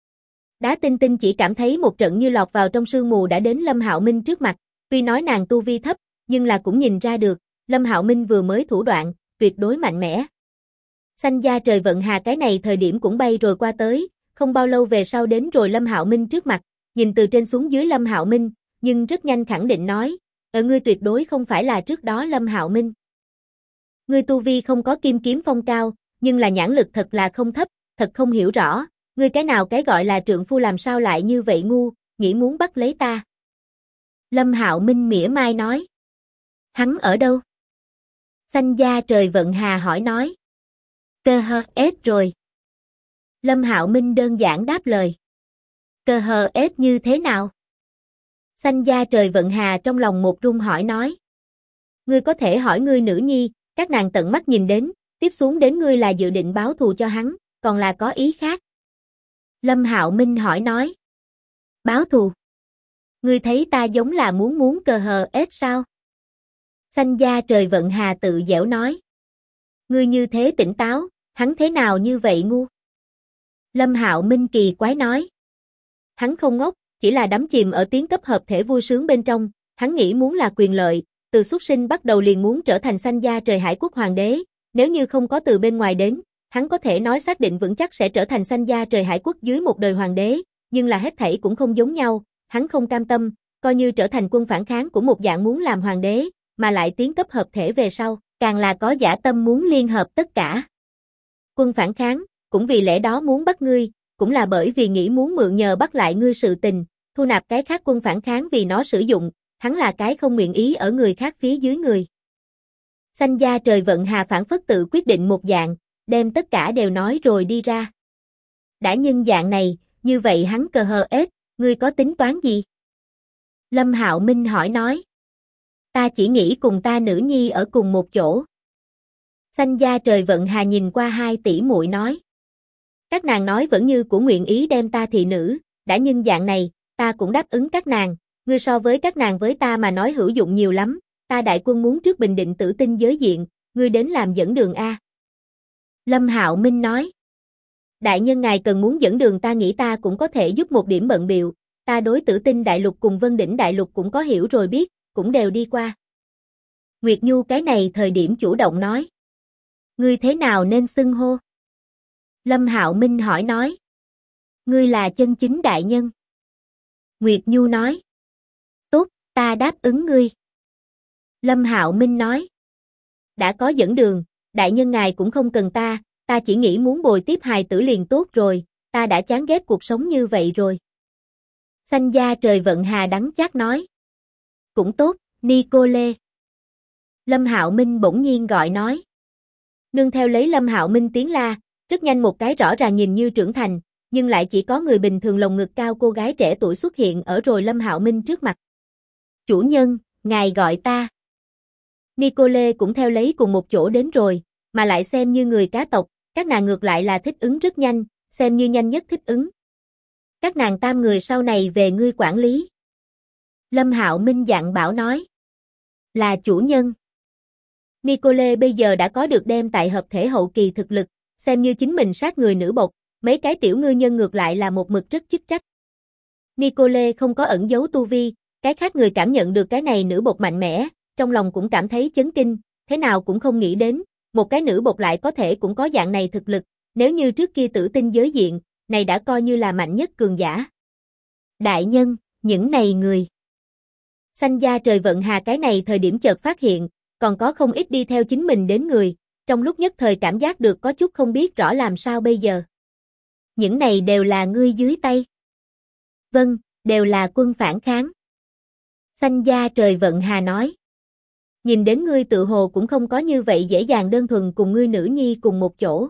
Đá Tinh Tinh chỉ cảm thấy một trận như lọt vào trong sương mù đã đến Lâm Hạo Minh trước mặt, tuy nói nàng tu vi thấp, nhưng là cũng nhìn ra được, Lâm Hạo Minh vừa mới thủ đoạn, tuyệt đối mạnh mẽ. Xanh da trời vận hà cái này thời điểm cũng bay rồi qua tới, không bao lâu về sau đến rồi Lâm Hạo Minh trước mặt, nhìn từ trên xuống dưới Lâm Hạo Minh, nhưng rất nhanh khẳng định nói, ngươi tuyệt đối không phải là trước đó Lâm Hạo Minh. Ngươi tu vi không có kim kiếm phong cao, nhưng là nhãn lực thật là không thấp, thật không hiểu rõ, ngươi cái nào cái gọi là trượng phu làm sao lại như vậy ngu, nghĩ muốn bắt lấy ta. Lâm Hạo Minh mỉa mai nói. Hắn ở đâu? Xanh da trời vận hà hỏi nói. Cơ hơ ép rồi. Lâm Hạo Minh đơn giản đáp lời. Cơ hơ ép như thế nào? Xanh da trời vận hà trong lòng một rung hỏi nói. Ngươi có thể hỏi ngươi nữ nhi, các nàng tận mắt nhìn đến, tiếp xuống đến ngươi là dự định báo thù cho hắn, còn là có ý khác. Lâm Hạo Minh hỏi nói. Báo thù? Ngươi thấy ta giống là muốn cờ hờ ép sao? Xanh da trời vận hà tự dẻo nói. Ngươi như thế tỉnh táo, hắn thế nào như vậy ngu? Lâm Hạo Minh kỳ quái nói. Hắn không ngốc, chỉ là đắm chìm ở tiếng cấp hợp thể vui sướng bên trong, hắn nghĩ muốn là quyền lợi, từ xuất sinh bắt đầu liền muốn trở thành xanh da trời hải quốc hoàng đế, nếu như không có từ bên ngoài đến, hắn có thể nói xác định vững chắc sẽ trở thành xanh da trời hải quốc dưới một đời hoàng đế, nhưng là hết thảy cũng không giống nhau, hắn không cam tâm, coi như trở thành quân phản kháng của một dạng muốn làm hoàng đế, mà lại tiến cấp hợp thể về sau, càng là có dã tâm muốn liên hợp tất cả. Quân phản kháng, cũng vì lẽ đó muốn bắt ngươi, cũng là bởi vì nghĩ muốn mượn nhờ bắt lại ngươi sự tình, thu nạp cái khác quân phản kháng vì nó sử dụng, hắn là cái không nguyện ý ở người khác phía dưới người. Xanh da trời vận hà phản phất tự quyết định một dạng, đem tất cả đều nói rồi đi ra. Đã nhân dạng này, như vậy hắn cờ hờ ết, ngươi có tính toán gì? Lâm Hạo Minh hỏi nói. Ta chỉ nghĩ cùng ta nữ nhi ở cùng một chỗ. Xanh da trời vận hà nhìn qua hai tỷ muội nói. Các nàng nói vẫn như của nguyện ý đem ta thị nữ, đã nhân dạng này, ta cũng đáp ứng các nàng, ngươi so với các nàng với ta mà nói hữu dụng nhiều lắm, ta đại quân muốn trước bình định tử tinh giới diện, ngươi đến làm dẫn đường a. Lâm Hạo Minh nói. Đại nhân ngài cần muốn dẫn đường ta nghĩ ta cũng có thể giúp một điểm bận bịu, ta đối tử tinh đại lục cùng Vân Đỉnh đại lục cũng có hiểu rồi biết, cũng đều đi qua. Nguyệt Nhu cái này thời điểm chủ động nói. Ngươi thế nào nên xưng hô? Lâm Hạo Minh hỏi nói. Ngươi là chân chính đại nhân. Nguyệt Nhu nói. Tốt, ta đáp ứng ngươi. Lâm Hạo Minh nói. Đã có dẫn đường, đại nhân ngài cũng không cần ta chỉ nghĩ muốn bồi tiếp hài tử liền tốt rồi, ta đã chán ghét cuộc sống như vậy rồi. Xanh da trời vận hà đắng chát nói. Cũng tốt, Nicole. Lâm Hạo Minh bỗng nhiên gọi nói. Nương theo lấy Lâm Hạo Minh tiếng la, rất nhanh một cái rõ ràng nhìn như trưởng thành, nhưng lại chỉ có người bình thường lồng ngực cao cô gái trẻ tuổi xuất hiện ở rồi Lâm Hạo Minh trước mặt. Chủ nhân, ngài gọi ta. Nicole cũng theo lấy cùng một chỗ đến rồi, mà lại xem như người cá tộc, các nàng ngược lại là thích ứng rất nhanh, xem như nhanh nhất thích ứng. Các nàng tam người sau này về ngươi quản lý. Lâm Hạo Minh dặn bảo nói. Là chủ nhân. Nicole bây giờ đã có được đem tại hợp thể hậu kỳ thực lực, xem như chính mình sát người nữ bộc, mấy cái tiểu ngư nhân ngược lại là một mực rất chức trách. Nicole không có ẩn giấu tu vi, cái khác người cảm nhận được cái này nữ bộc mạnh mẽ, trong lòng cũng cảm thấy chấn kinh, thế nào cũng không nghĩ đến, một cái nữ bộc lại có thể cũng có dạng này thực lực, nếu như trước kia tử tinh giới diện, này đã coi như là mạnh nhất cường giả. Đại nhân, những này người. Xanh da trời vận hà cái này thời điểm chợt phát hiện, còn có không ít đi theo chính mình đến người, trong lúc nhất thời cảm giác được có chút không biết rõ làm sao bây giờ. Những này đều là ngươi dưới tay. Vâng, đều là quân phản kháng. Xanh da trời vận hà nói. Nhìn đến ngươi tự hồ cũng không có như vậy dễ dàng đơn thuần cùng ngươi nữ nhi cùng một chỗ.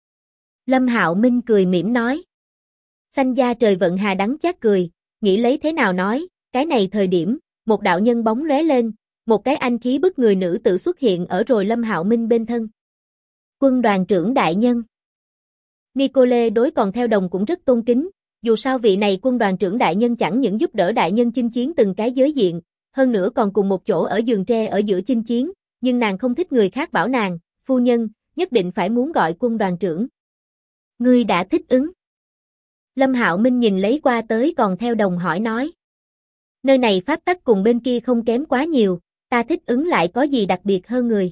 Lâm Hạo Minh cười mỉm nói. Xanh da trời vận hà đắng chát cười, nghĩ lấy thế nào nói, cái này thời điểm, một đạo nhân bóng lóe lên, một cái anh khí bức người nữ tử xuất hiện ở rồi Lâm Hạo Minh bên thân. Quân đoàn trưởng đại nhân. Nicole đối còn theo đồng cũng rất tôn kính, dù sao vị này quân đoàn trưởng đại nhân chẳng những giúp đỡ đại nhân chinh chiến từng cái giới diện, hơn nữa còn cùng một chỗ ở giường tre ở giữa chinh chiến, nhưng nàng không thích người khác bảo nàng, phu nhân, nhất định phải muốn gọi quân đoàn trưởng. Ngươi đã thích ứng. Lâm Hạo Minh nhìn lấy qua tới còn theo đồng hỏi nói. Nơi này pháp tắc cùng bên kia không kém quá nhiều, ta thích ứng lại có gì đặc biệt hơn người.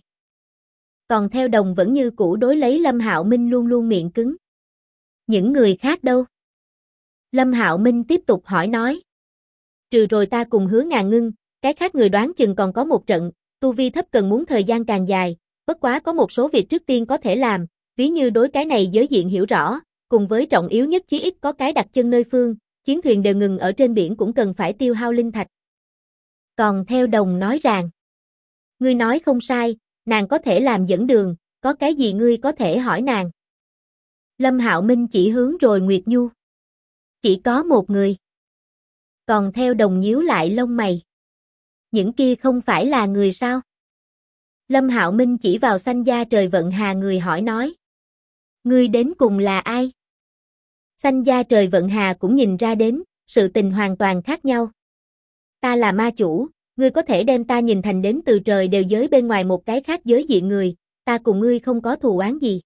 Còn theo đồng vẫn như cũ đối lấy Lâm Hạo Minh luôn luôn miệng cứng. Những người khác đâu? Lâm Hạo Minh tiếp tục hỏi nói. Trừ rồi ta cùng Hứa Ngàn Ngưng, cái khác người đoán chừng còn có một trận, tu vi thấp cần muốn thời gian càng dài, bất quá có một số việc trước tiên có thể làm, ví như đối cái này giới diện hiểu rõ, cùng với trọng yếu nhất chí ít có cái đặt chân nơi phương, chiến thuyền đều ngừng ở trên biển cũng cần phải tiêu hao linh thạch. Còn theo đồng nói rằng, ngươi nói không sai, nàng có thể làm dẫn đường, có cái gì ngươi có thể hỏi nàng. Lâm Hạo Minh chỉ hướng rồi Nguyệt Nhu. Chỉ có một người. Còn theo đồng nhíu lại lông mày. Những kia không phải là người sao? Lâm Hạo Minh chỉ vào Xanh Da Trời Vận Hà người hỏi nói. Ngươi đến cùng là ai? Xanh Da Trời Vận Hà cũng nhìn ra đến, sự tình hoàn toàn khác nhau. Ta là ma chủ, ngươi có thể đem ta nhìn thành đến từ trời đều giới bên ngoài một cái khác giới diện người, ta cùng ngươi không có thù oán gì.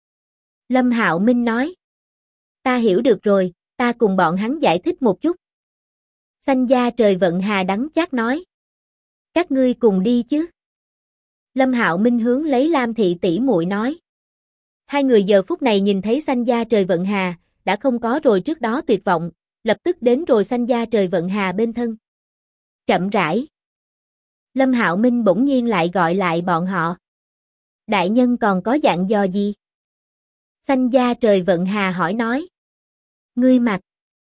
Lâm Hạo Minh nói. Ta hiểu được rồi, ta cùng bọn hắn giải thích một chút. Xanh Da Trời Vận Hà đắng chát nói. Các ngươi cùng đi chứ. Lâm Hạo Minh hướng lấy Lam Thị tỷ muội nói. Hai người giờ phút này nhìn thấy Xanh Da Trời Vận Hà, đã không có rồi trước đó tuyệt vọng, lập tức đến rồi Xanh Da Trời Vận Hà bên thân. Chậm rãi. Lâm Hạo Minh bỗng nhiên lại gọi lại bọn họ. Đại nhân còn có dặn dò gì? Xanh Da Trời Vận Hà hỏi nói. Ngươi mặt.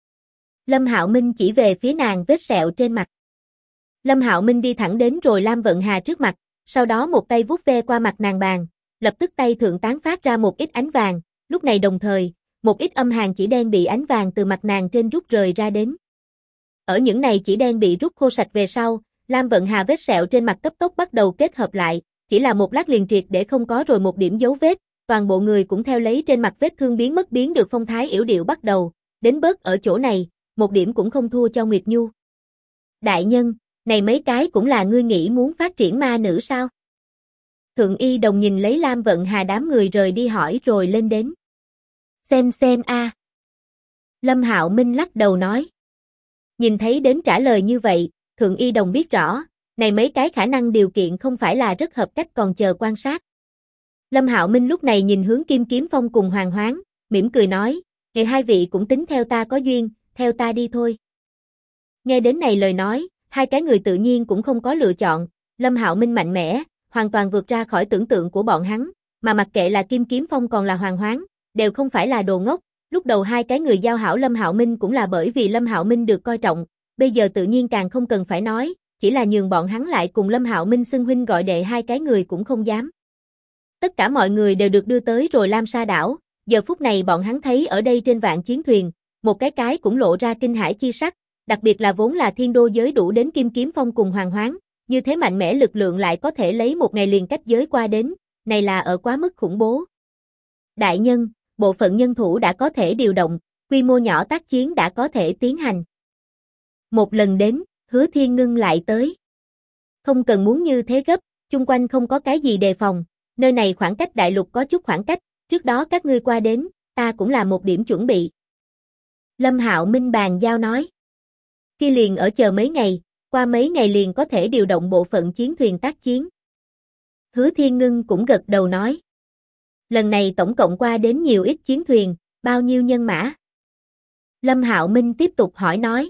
Lâm Hạo Minh chỉ về phía nàng vết sẹo trên mặt. Lâm Hạo Minh đi thẳng đến rồi Lam Vận Hà trước mặt, sau đó một tay vuốt ve qua mặt nàng bàn, lập tức tay thượng tán phát ra một ít ánh vàng, lúc này đồng thời, một ít âm hàn chỉ đen bị ánh vàng từ mặt nàng trên rút rời ra đến. Ở những này chỉ đen bị rút khô sạch về sau, Lam Vận Hà vết sẹo trên mặt cấp tốc bắt đầu kết hợp lại, chỉ là một lát liền triệt để không có rồi một điểm dấu vết, toàn bộ người cũng theo lấy trên mặt vết thương biến mất biến được phong thái yểu điệu bắt đầu, đến bớt ở chỗ này, một điểm cũng không thua cho Nguyệt Nhu. Đại nhân, này mấy cái cũng là ngươi nghĩ muốn phát triển ma nữ sao? Thượng Y Đồng nhìn lấy Lam Vận Hà đám người rời đi hỏi rồi lên đến. Xem a. Lâm Hạo Minh lắc đầu nói. Nhìn thấy đến trả lời như vậy, Thượng Y Đồng biết rõ, này mấy cái khả năng điều kiện không phải là rất hợp cách còn chờ quan sát. Lâm Hạo Minh lúc này nhìn hướng Kim Kiếm Phong cùng Hoàng Hoáng, mỉm cười nói, ngày hai vị cũng tính theo ta có duyên, theo ta đi thôi. Nghe đến này lời nói, hai cái người tự nhiên cũng không có lựa chọn, Lâm Hạo Minh mạnh mẽ, hoàn toàn vượt ra khỏi tưởng tượng của bọn hắn, mà mặc kệ là Kim Kiếm Phong còn là Hoàng Hoáng, đều không phải là đồ ngốc, lúc đầu hai cái người giao hảo Lâm Hạo Minh cũng là bởi vì Lâm Hạo Minh được coi trọng, bây giờ tự nhiên càng không cần phải nói, chỉ là nhường bọn hắn lại cùng Lâm Hạo Minh xưng huynh gọi đệ hai cái người cũng không dám. Tất cả mọi người đều được đưa tới rồi Lam Sa đảo, giờ phút này bọn hắn thấy ở đây trên vạn chiến thuyền, một cái cũng lộ ra kinh hãi chi sắc, đặc biệt là vốn là thiên đô giới đủ đến Kim Kiếm Phong cùng Hoàng Hoáng, như thế mạnh mẽ lực lượng lại có thể lấy một ngày liền cách giới qua đến, này là ở quá mức khủng bố. Đại nhân, bộ phận nhân thủ đã có thể điều động, quy mô nhỏ tác chiến đã có thể tiến hành. Một lần đến, Hứa Thiên Ngưng lại tới. Không cần muốn như thế gấp, chung quanh không có cái gì đề phòng, nơi này khoảng cách đại lục có chút khoảng cách, trước đó các ngươi qua đến, ta cũng là một điểm chuẩn bị. Lâm Hạo Minh bàn giao nói. Kia liền ở chờ mấy ngày, qua mấy ngày liền có thể điều động bộ phận chiến thuyền tác chiến. Hứa Thiên Ngưng cũng gật đầu nói. Lần này tổng cộng qua đến nhiều ít chiến thuyền, bao nhiêu nhân mã? Lâm Hạo Minh tiếp tục hỏi nói.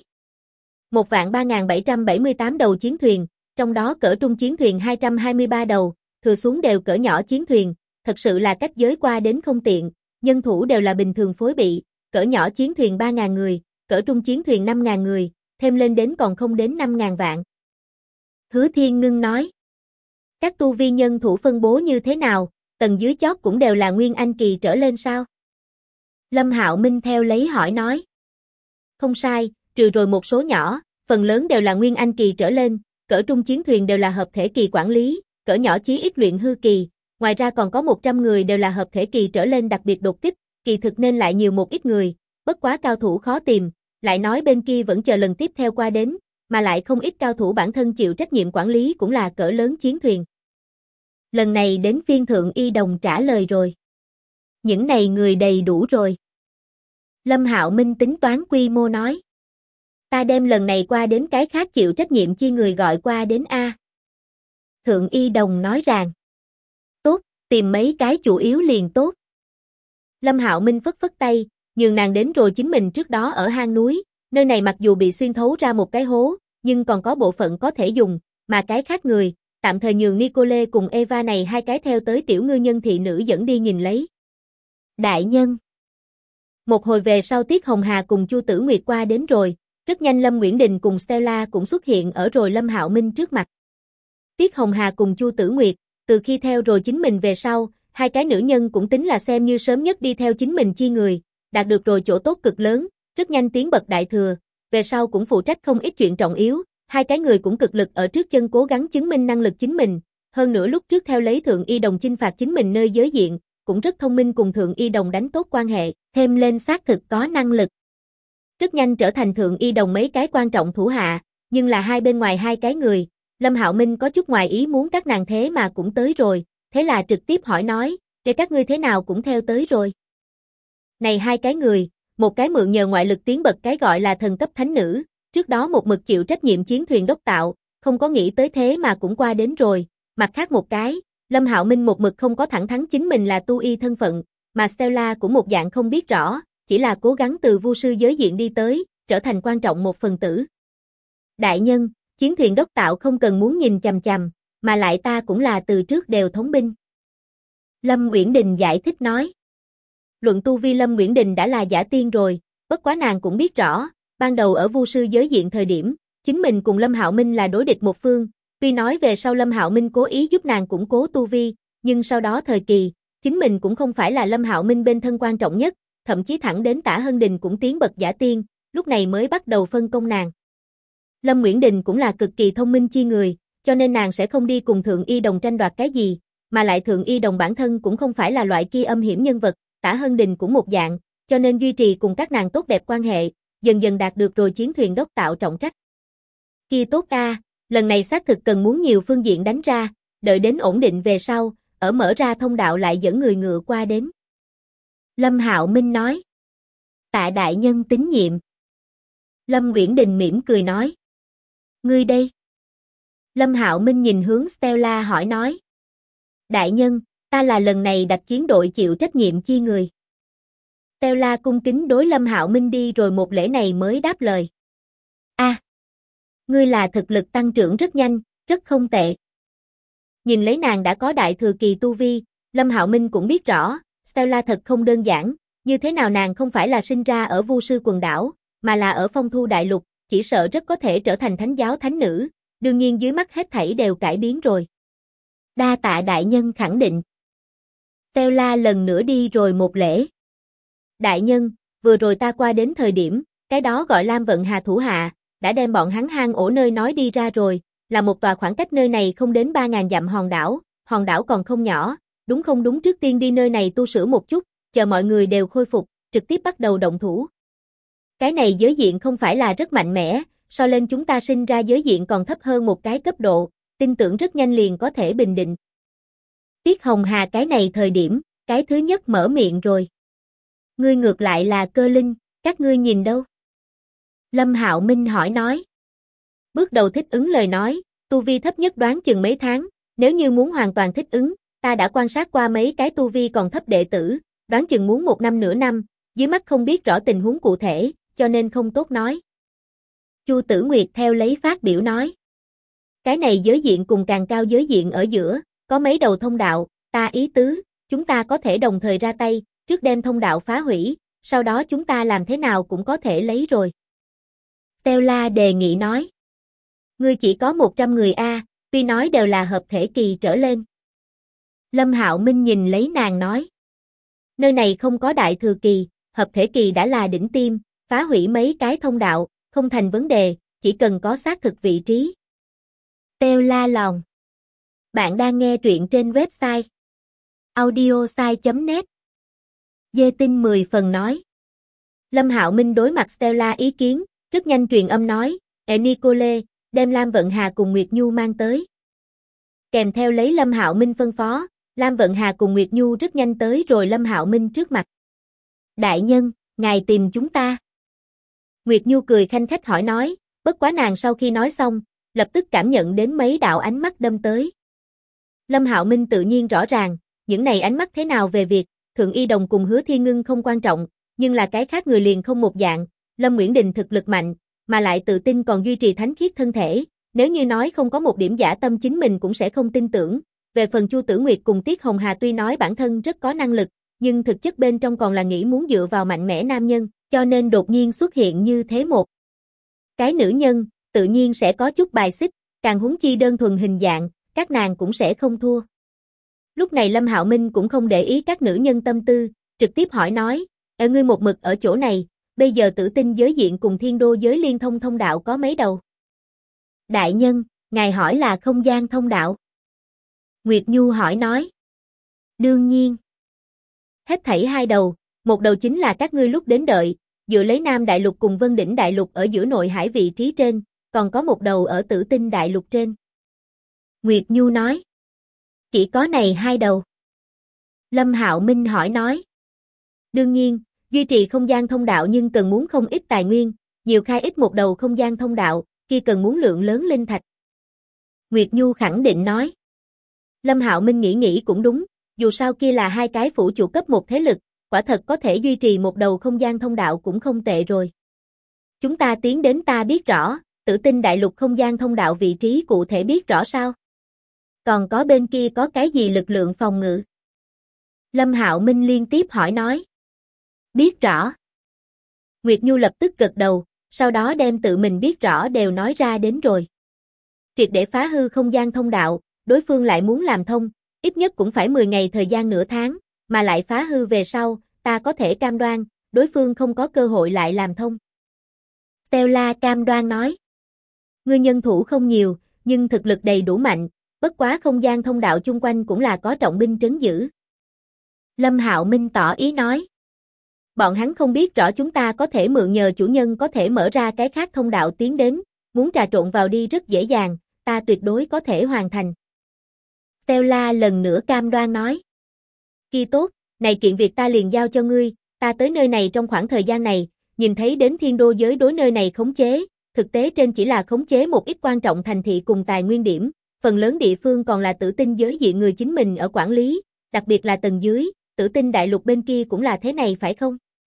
1.3778 đầu chiến thuyền, trong đó cỡ trung chiến thuyền 223 đầu, thừa xuống đều cỡ nhỏ chiến thuyền, thật sự là cách giới qua đến không tiện, nhân thủ đều là bình thường phối bị, cỡ nhỏ chiến thuyền 3.000 người, cỡ trung chiến thuyền 5.000 người, thêm lên đến còn không đến 5.000 vạn. Hứa Thiên Ngưng nói. Các tu vi nhân thủ phân bố như thế nào, tầng dưới chót cũng đều là Nguyên Anh kỳ trở lên sao? Lâm Hạo Minh theo lấy hỏi nói. Không sai, trừ rồi một số nhỏ, phần lớn đều là Nguyên Anh kỳ trở lên, cỡ trung chiến thuyền đều là hợp thể kỳ quản lý, cỡ nhỏ chí ít luyện hư kỳ, ngoài ra còn có 100 người đều là hợp thể kỳ trở lên đặc biệt đột kích, kỳ thực nên lại nhiều một ít người, bất quá cao thủ khó tìm, lại nói bên kia vẫn chờ lần tiếp theo qua đến, mà lại không ít cao thủ bản thân chịu trách nhiệm quản lý cũng là cỡ lớn chiến thuyền. Lần này đến phiên Thượng Y Đồng trả lời rồi. Những này người đầy đủ rồi. Lâm Hạo Minh tính toán quy mô nói. Ta đem lần này qua đến cái khác chịu trách nhiệm chi người gọi qua đến A. Thượng Y Đồng nói rằng. Tốt, tìm mấy cái chủ yếu liền tốt. Lâm Hạo Minh phất phất tay, nhường nàng đến rồi chính mình trước đó ở hang núi, nơi này mặc dù bị xuyên thấu ra một cái hố, nhưng còn có bộ phận có thể dùng, mà cái khác người, tạm thời nhường Nicole cùng Eva này hai cái theo tới tiểu ngư nhân thị nữ dẫn đi nhìn lấy. Đại nhân. Một hồi về sau Tiết Hồng Hà cùng Chu Tử Nguyệt qua đến rồi, rất nhanh Lâm Nguyễn Đình cùng Stella cũng xuất hiện ở rồi Lâm Hạo Minh trước mặt. Tiết Hồng Hà cùng Chu Tử Nguyệt, từ khi theo rồi chính mình về sau, hai cái nữ nhân cũng tính là xem như sớm nhất đi theo chính mình chi người, đạt được rồi chỗ tốt cực lớn, rất nhanh tiến bậc đại thừa, về sau cũng phụ trách không ít chuyện trọng yếu, hai cái người cũng cực lực ở trước chân cố gắng chứng minh năng lực chính mình, hơn nữa lúc trước theo lấy Thượng Y Đồng chinh phạt chính mình nơi giới diện, cũng rất thông minh cùng Thượng Y Đồng đánh tốt quan hệ, thêm lên xác thực có năng lực. Rất nhanh trở thành Thượng Y Đồng mấy cái quan trọng thủ hạ, nhưng là hai bên ngoài hai cái người, Lâm Hạo Minh có chút ngoài ý muốn các nàng thế mà cũng tới rồi, thế là trực tiếp hỏi nói, để các ngươi thế nào cũng theo tới rồi. Này hai cái người, một cái mượn nhờ ngoại lực tiến bậc cái gọi là thần cấp thánh nữ, trước đó một mực chịu trách nhiệm chiến thuyền đốc tạo, không có nghĩ tới thế mà cũng qua đến rồi, mặt khác một cái, Lâm Hạo Minh một mực không có thẳng thắn chính mình là tu y thân phận, mà Stella cũng một dạng không biết rõ, chỉ là cố gắng từ vu sư giới diện đi tới, trở thành quan trọng một phần tử. Đại nhân, chiến thuyền đốc tạo không cần muốn nhìn chằm chằm, mà lại ta cũng là từ trước đều thống binh. Lâm Uyển Đình giải thích nói. Luận tu vi Lâm Uyển Đình đã là giả tiên rồi, bất quá nàng cũng biết rõ, ban đầu ở vu sư giới diện thời điểm, chính mình cùng Lâm Hạo Minh là đối địch một phương, tuy nói về sau Lâm Hạo Minh cố ý giúp nàng củng cố tu vi, nhưng sau đó thời kỳ, chính mình cũng không phải là Lâm Hạo Minh bên thân quan trọng nhất, thậm chí thẳng đến Tả Hân Đình cũng tiến bậc giả tiên, lúc này mới bắt đầu phân công nàng. Lâm Uyển Đình cũng là cực kỳ thông minh chi người, cho nên nàng sẽ không đi cùng Thượng Y Đồng tranh đoạt cái gì, mà lại Thượng Y Đồng bản thân cũng không phải là loại kia âm hiểm nhân vật, Tả Hân Đình cũng một dạng, cho nên duy trì cùng các nàng tốt đẹp quan hệ, dần dần đạt được rồi chiến thuyền đốc tạo trọng trách. Kia tốt a, lần này xác thực cần muốn nhiều phương diện đánh ra, đợi đến ổn định về sau, ở mở ra thông đạo lại dẫn người ngựa qua đến. Lâm Hạo Minh nói. Tạ đại nhân tín nhiệm. Lâm Uyển Đình mỉm cười nói. Ngươi đây. Lâm Hạo Minh nhìn hướng Stella hỏi nói. Đại nhân, ta là lần này đặc chiến đội chịu trách nhiệm chi người. Stella cung kính đối Lâm Hạo Minh đi rồi một lễ này mới đáp lời. Ngươi là thực lực tăng trưởng rất nhanh, rất không tệ. Nhìn lấy nàng đã có đại thừa kỳ tu vi, Lâm Hạo Minh cũng biết rõ, Stella thật không đơn giản, như thế nào nàng không phải là sinh ra ở Vu Sư quần đảo, mà là ở Phong Thu đại lục, chỉ sợ rất có thể trở thành thánh giáo thánh nữ, đương nhiên dưới mắt hết thảy đều cải biến rồi. Đa tạ đại nhân khẳng định. Stella lần nữa đi rồi một lễ. Đại nhân, vừa rồi ta qua đến thời điểm, cái đó gọi Lam Vận Hà thủ hạ, đã đem bọn hắn hang ổ nơi nói đi ra rồi, là một tòa khoảng cách nơi này không đến 3.000 dặm hòn đảo còn không nhỏ, đúng không đúng trước tiên đi nơi này tu sửa một chút, chờ mọi người đều khôi phục, trực tiếp bắt đầu động thủ. Cái này giới diện không phải là rất mạnh mẽ, so lên chúng ta sinh ra giới diện còn thấp hơn một cái cấp độ, tin tưởng rất nhanh liền có thể bình định. Tiết Hồng Hà cái này thời điểm, cái thứ nhất mở miệng rồi. Ngươi ngược lại là Cơ Linh, các ngươi nhìn đâu? Lâm Hạo Minh hỏi nói. Bước đầu thích ứng lời nói, tu vi thấp nhất đoán chừng mấy tháng, nếu như muốn hoàn toàn thích ứng, ta đã quan sát qua mấy cái tu vi còn thấp đệ tử, đoán chừng muốn 1 năm nửa năm, dưới mắt không biết rõ tình huống cụ thể, cho nên không tốt nói. Chu Tử Nguyệt theo lấy phát biểu nói. Cái này giới diện cùng càng cao giới diện ở giữa, có mấy đầu thông đạo, ta ý tứ, chúng ta có thể đồng thời ra tay, trước đem thông đạo phá hủy, sau đó chúng ta làm thế nào cũng có thể lấy rồi. Stella đề nghị nói. Ngươi chỉ có 100 người a, tuy nói đều là hợp thể kỳ trở lên. Lâm Hạo Minh nhìn lấy nàng nói. Nơi này không có đại thừa kỳ, hợp thể kỳ đã là đỉnh tiêm, phá hủy mấy cái thông đạo, không thành vấn đề, chỉ cần có xác thực vị trí. Stella lòng. Bạn đang nghe truyện trên website audiosai.net. Dê Tinh 10 phần nói. Lâm Hạo Minh đối mặt Stella ý kiến, rất nhanh truyền âm nói, Nicole, đem Lam Vận Hà cùng Nguyệt Nhu mang tới. Kèm theo lấy Lâm Hạo Minh phân phó, Lam Vận Hà cùng Nguyệt Nhu rất nhanh tới rồi Lâm Hạo Minh trước mặt. Đại nhân, ngài tìm chúng ta. Nguyệt Nhu cười khanh khách hỏi nói, bất quá nàng sau khi nói xong, lập tức cảm nhận đến mấy đạo ánh mắt đâm tới. Lâm Hạo Minh tự nhiên rõ ràng, những này ánh mắt thế nào về việc, Thượng Y Đồng cùng Hứa Thiên Ngưng không quan trọng, nhưng là cái khác người liền không một dạng, Lâm Nguyễn Đình thực lực mạnh, mà lại tự tin còn duy trì thánh khiết thân thể, nếu như nói không có một điểm giả tâm chính mình cũng sẽ không tin tưởng. Về phần Chu Tử Nguyệt cùng Tiết Hồng Hà tuy nói bản thân rất có năng lực, nhưng thực chất bên trong còn là nghĩ muốn dựa vào mạnh mẽ nam nhân, cho nên đột nhiên xuất hiện như thế một cái nữ nhân, tự nhiên sẽ có chút bài xích, càng huống chi đơn thuần hình dạng, các nàng cũng sẽ không thua. Lúc này Lâm Hạo Minh cũng không để ý các nữ nhân tâm tư, trực tiếp hỏi nói, ngươi một mực ở chỗ này, bây giờ Tử Tinh giới diện cùng Thiên Đô giới liên thông thông đạo có mấy đầu? Đại nhân, ngài hỏi là không gian thông đạo. Nguyệt Nhu hỏi nói. Đương nhiên. Hết thảy 2 đầu, một đầu chính là các ngươi lúc đến đợi, dựa lấy Nam Đại Lục cùng Vân Đỉnh Đại Lục ở giữa nội hải vị trí trên, còn có một đầu ở Tử Tinh Đại Lục trên. Nguyệt Nhu nói. Chỉ có này 2 đầu. Lâm Hạo Minh hỏi nói. Đương nhiên, duy trì không gian thông đạo nhưng cần muốn không ít tài nguyên, nhiều khai ít một đầu không gian thông đạo, kia cần muốn lượng lớn linh thạch. Nguyệt Nhu khẳng định nói. Lâm Hạo Minh nghĩ cũng đúng, dù sao kia là 2 cái phủ chủ cấp một thế lực, quả thật có thể duy trì một đầu không gian thông đạo cũng không tệ rồi. Chúng ta tiến đến ta biết rõ, Tử Tinh Đại Lục không gian thông đạo vị trí cụ thể biết rõ sao? Còn có bên kia có cái gì lực lượng phòng ngự? Lâm Hạo Minh liên tiếp hỏi nói. Biết rõ. Nguyệt Nhu lập tức gật đầu, sau đó đem tự mình biết rõ đều nói ra đến rồi. Triệt để phá hư không gian thông đạo, đối phương lại muốn làm thông, ít nhất cũng phải 10 ngày thời gian nửa tháng, mà lại phá hư về sau, ta có thể cam đoan, đối phương không có cơ hội lại làm thông. Stella cam đoan nói. Ngươi nhân thủ không nhiều, nhưng thực lực đầy đủ mạnh, bất quá không gian thông đạo chung quanh cũng là có trọng binh trấn giữ. Lâm Hạo Minh tỏ ý nói. Bọn hắn không biết rõ chúng ta có thể mượn nhờ chủ nhân có thể mở ra cái khác thông đạo tiến đến, muốn trà trộn vào đi rất dễ dàng, ta tuyệt đối có thể hoàn thành. Stella lần nữa cam đoan nói. Kia tốt, này kiện việc ta liền giao cho ngươi, ta tới nơi này trong khoảng thời gian này, nhìn thấy đến Thiên Đô giới đối nơi này khống chế, thực tế trên chỉ là khống chế một ít quan trọng thành thị cùng tài nguyên điểm, phần lớn địa phương còn là Tử Tinh giới diện người chính mình ở quản lý, đặc biệt là tầng dưới, Tử Tinh Đại Lục bên kia cũng là thế này phải không?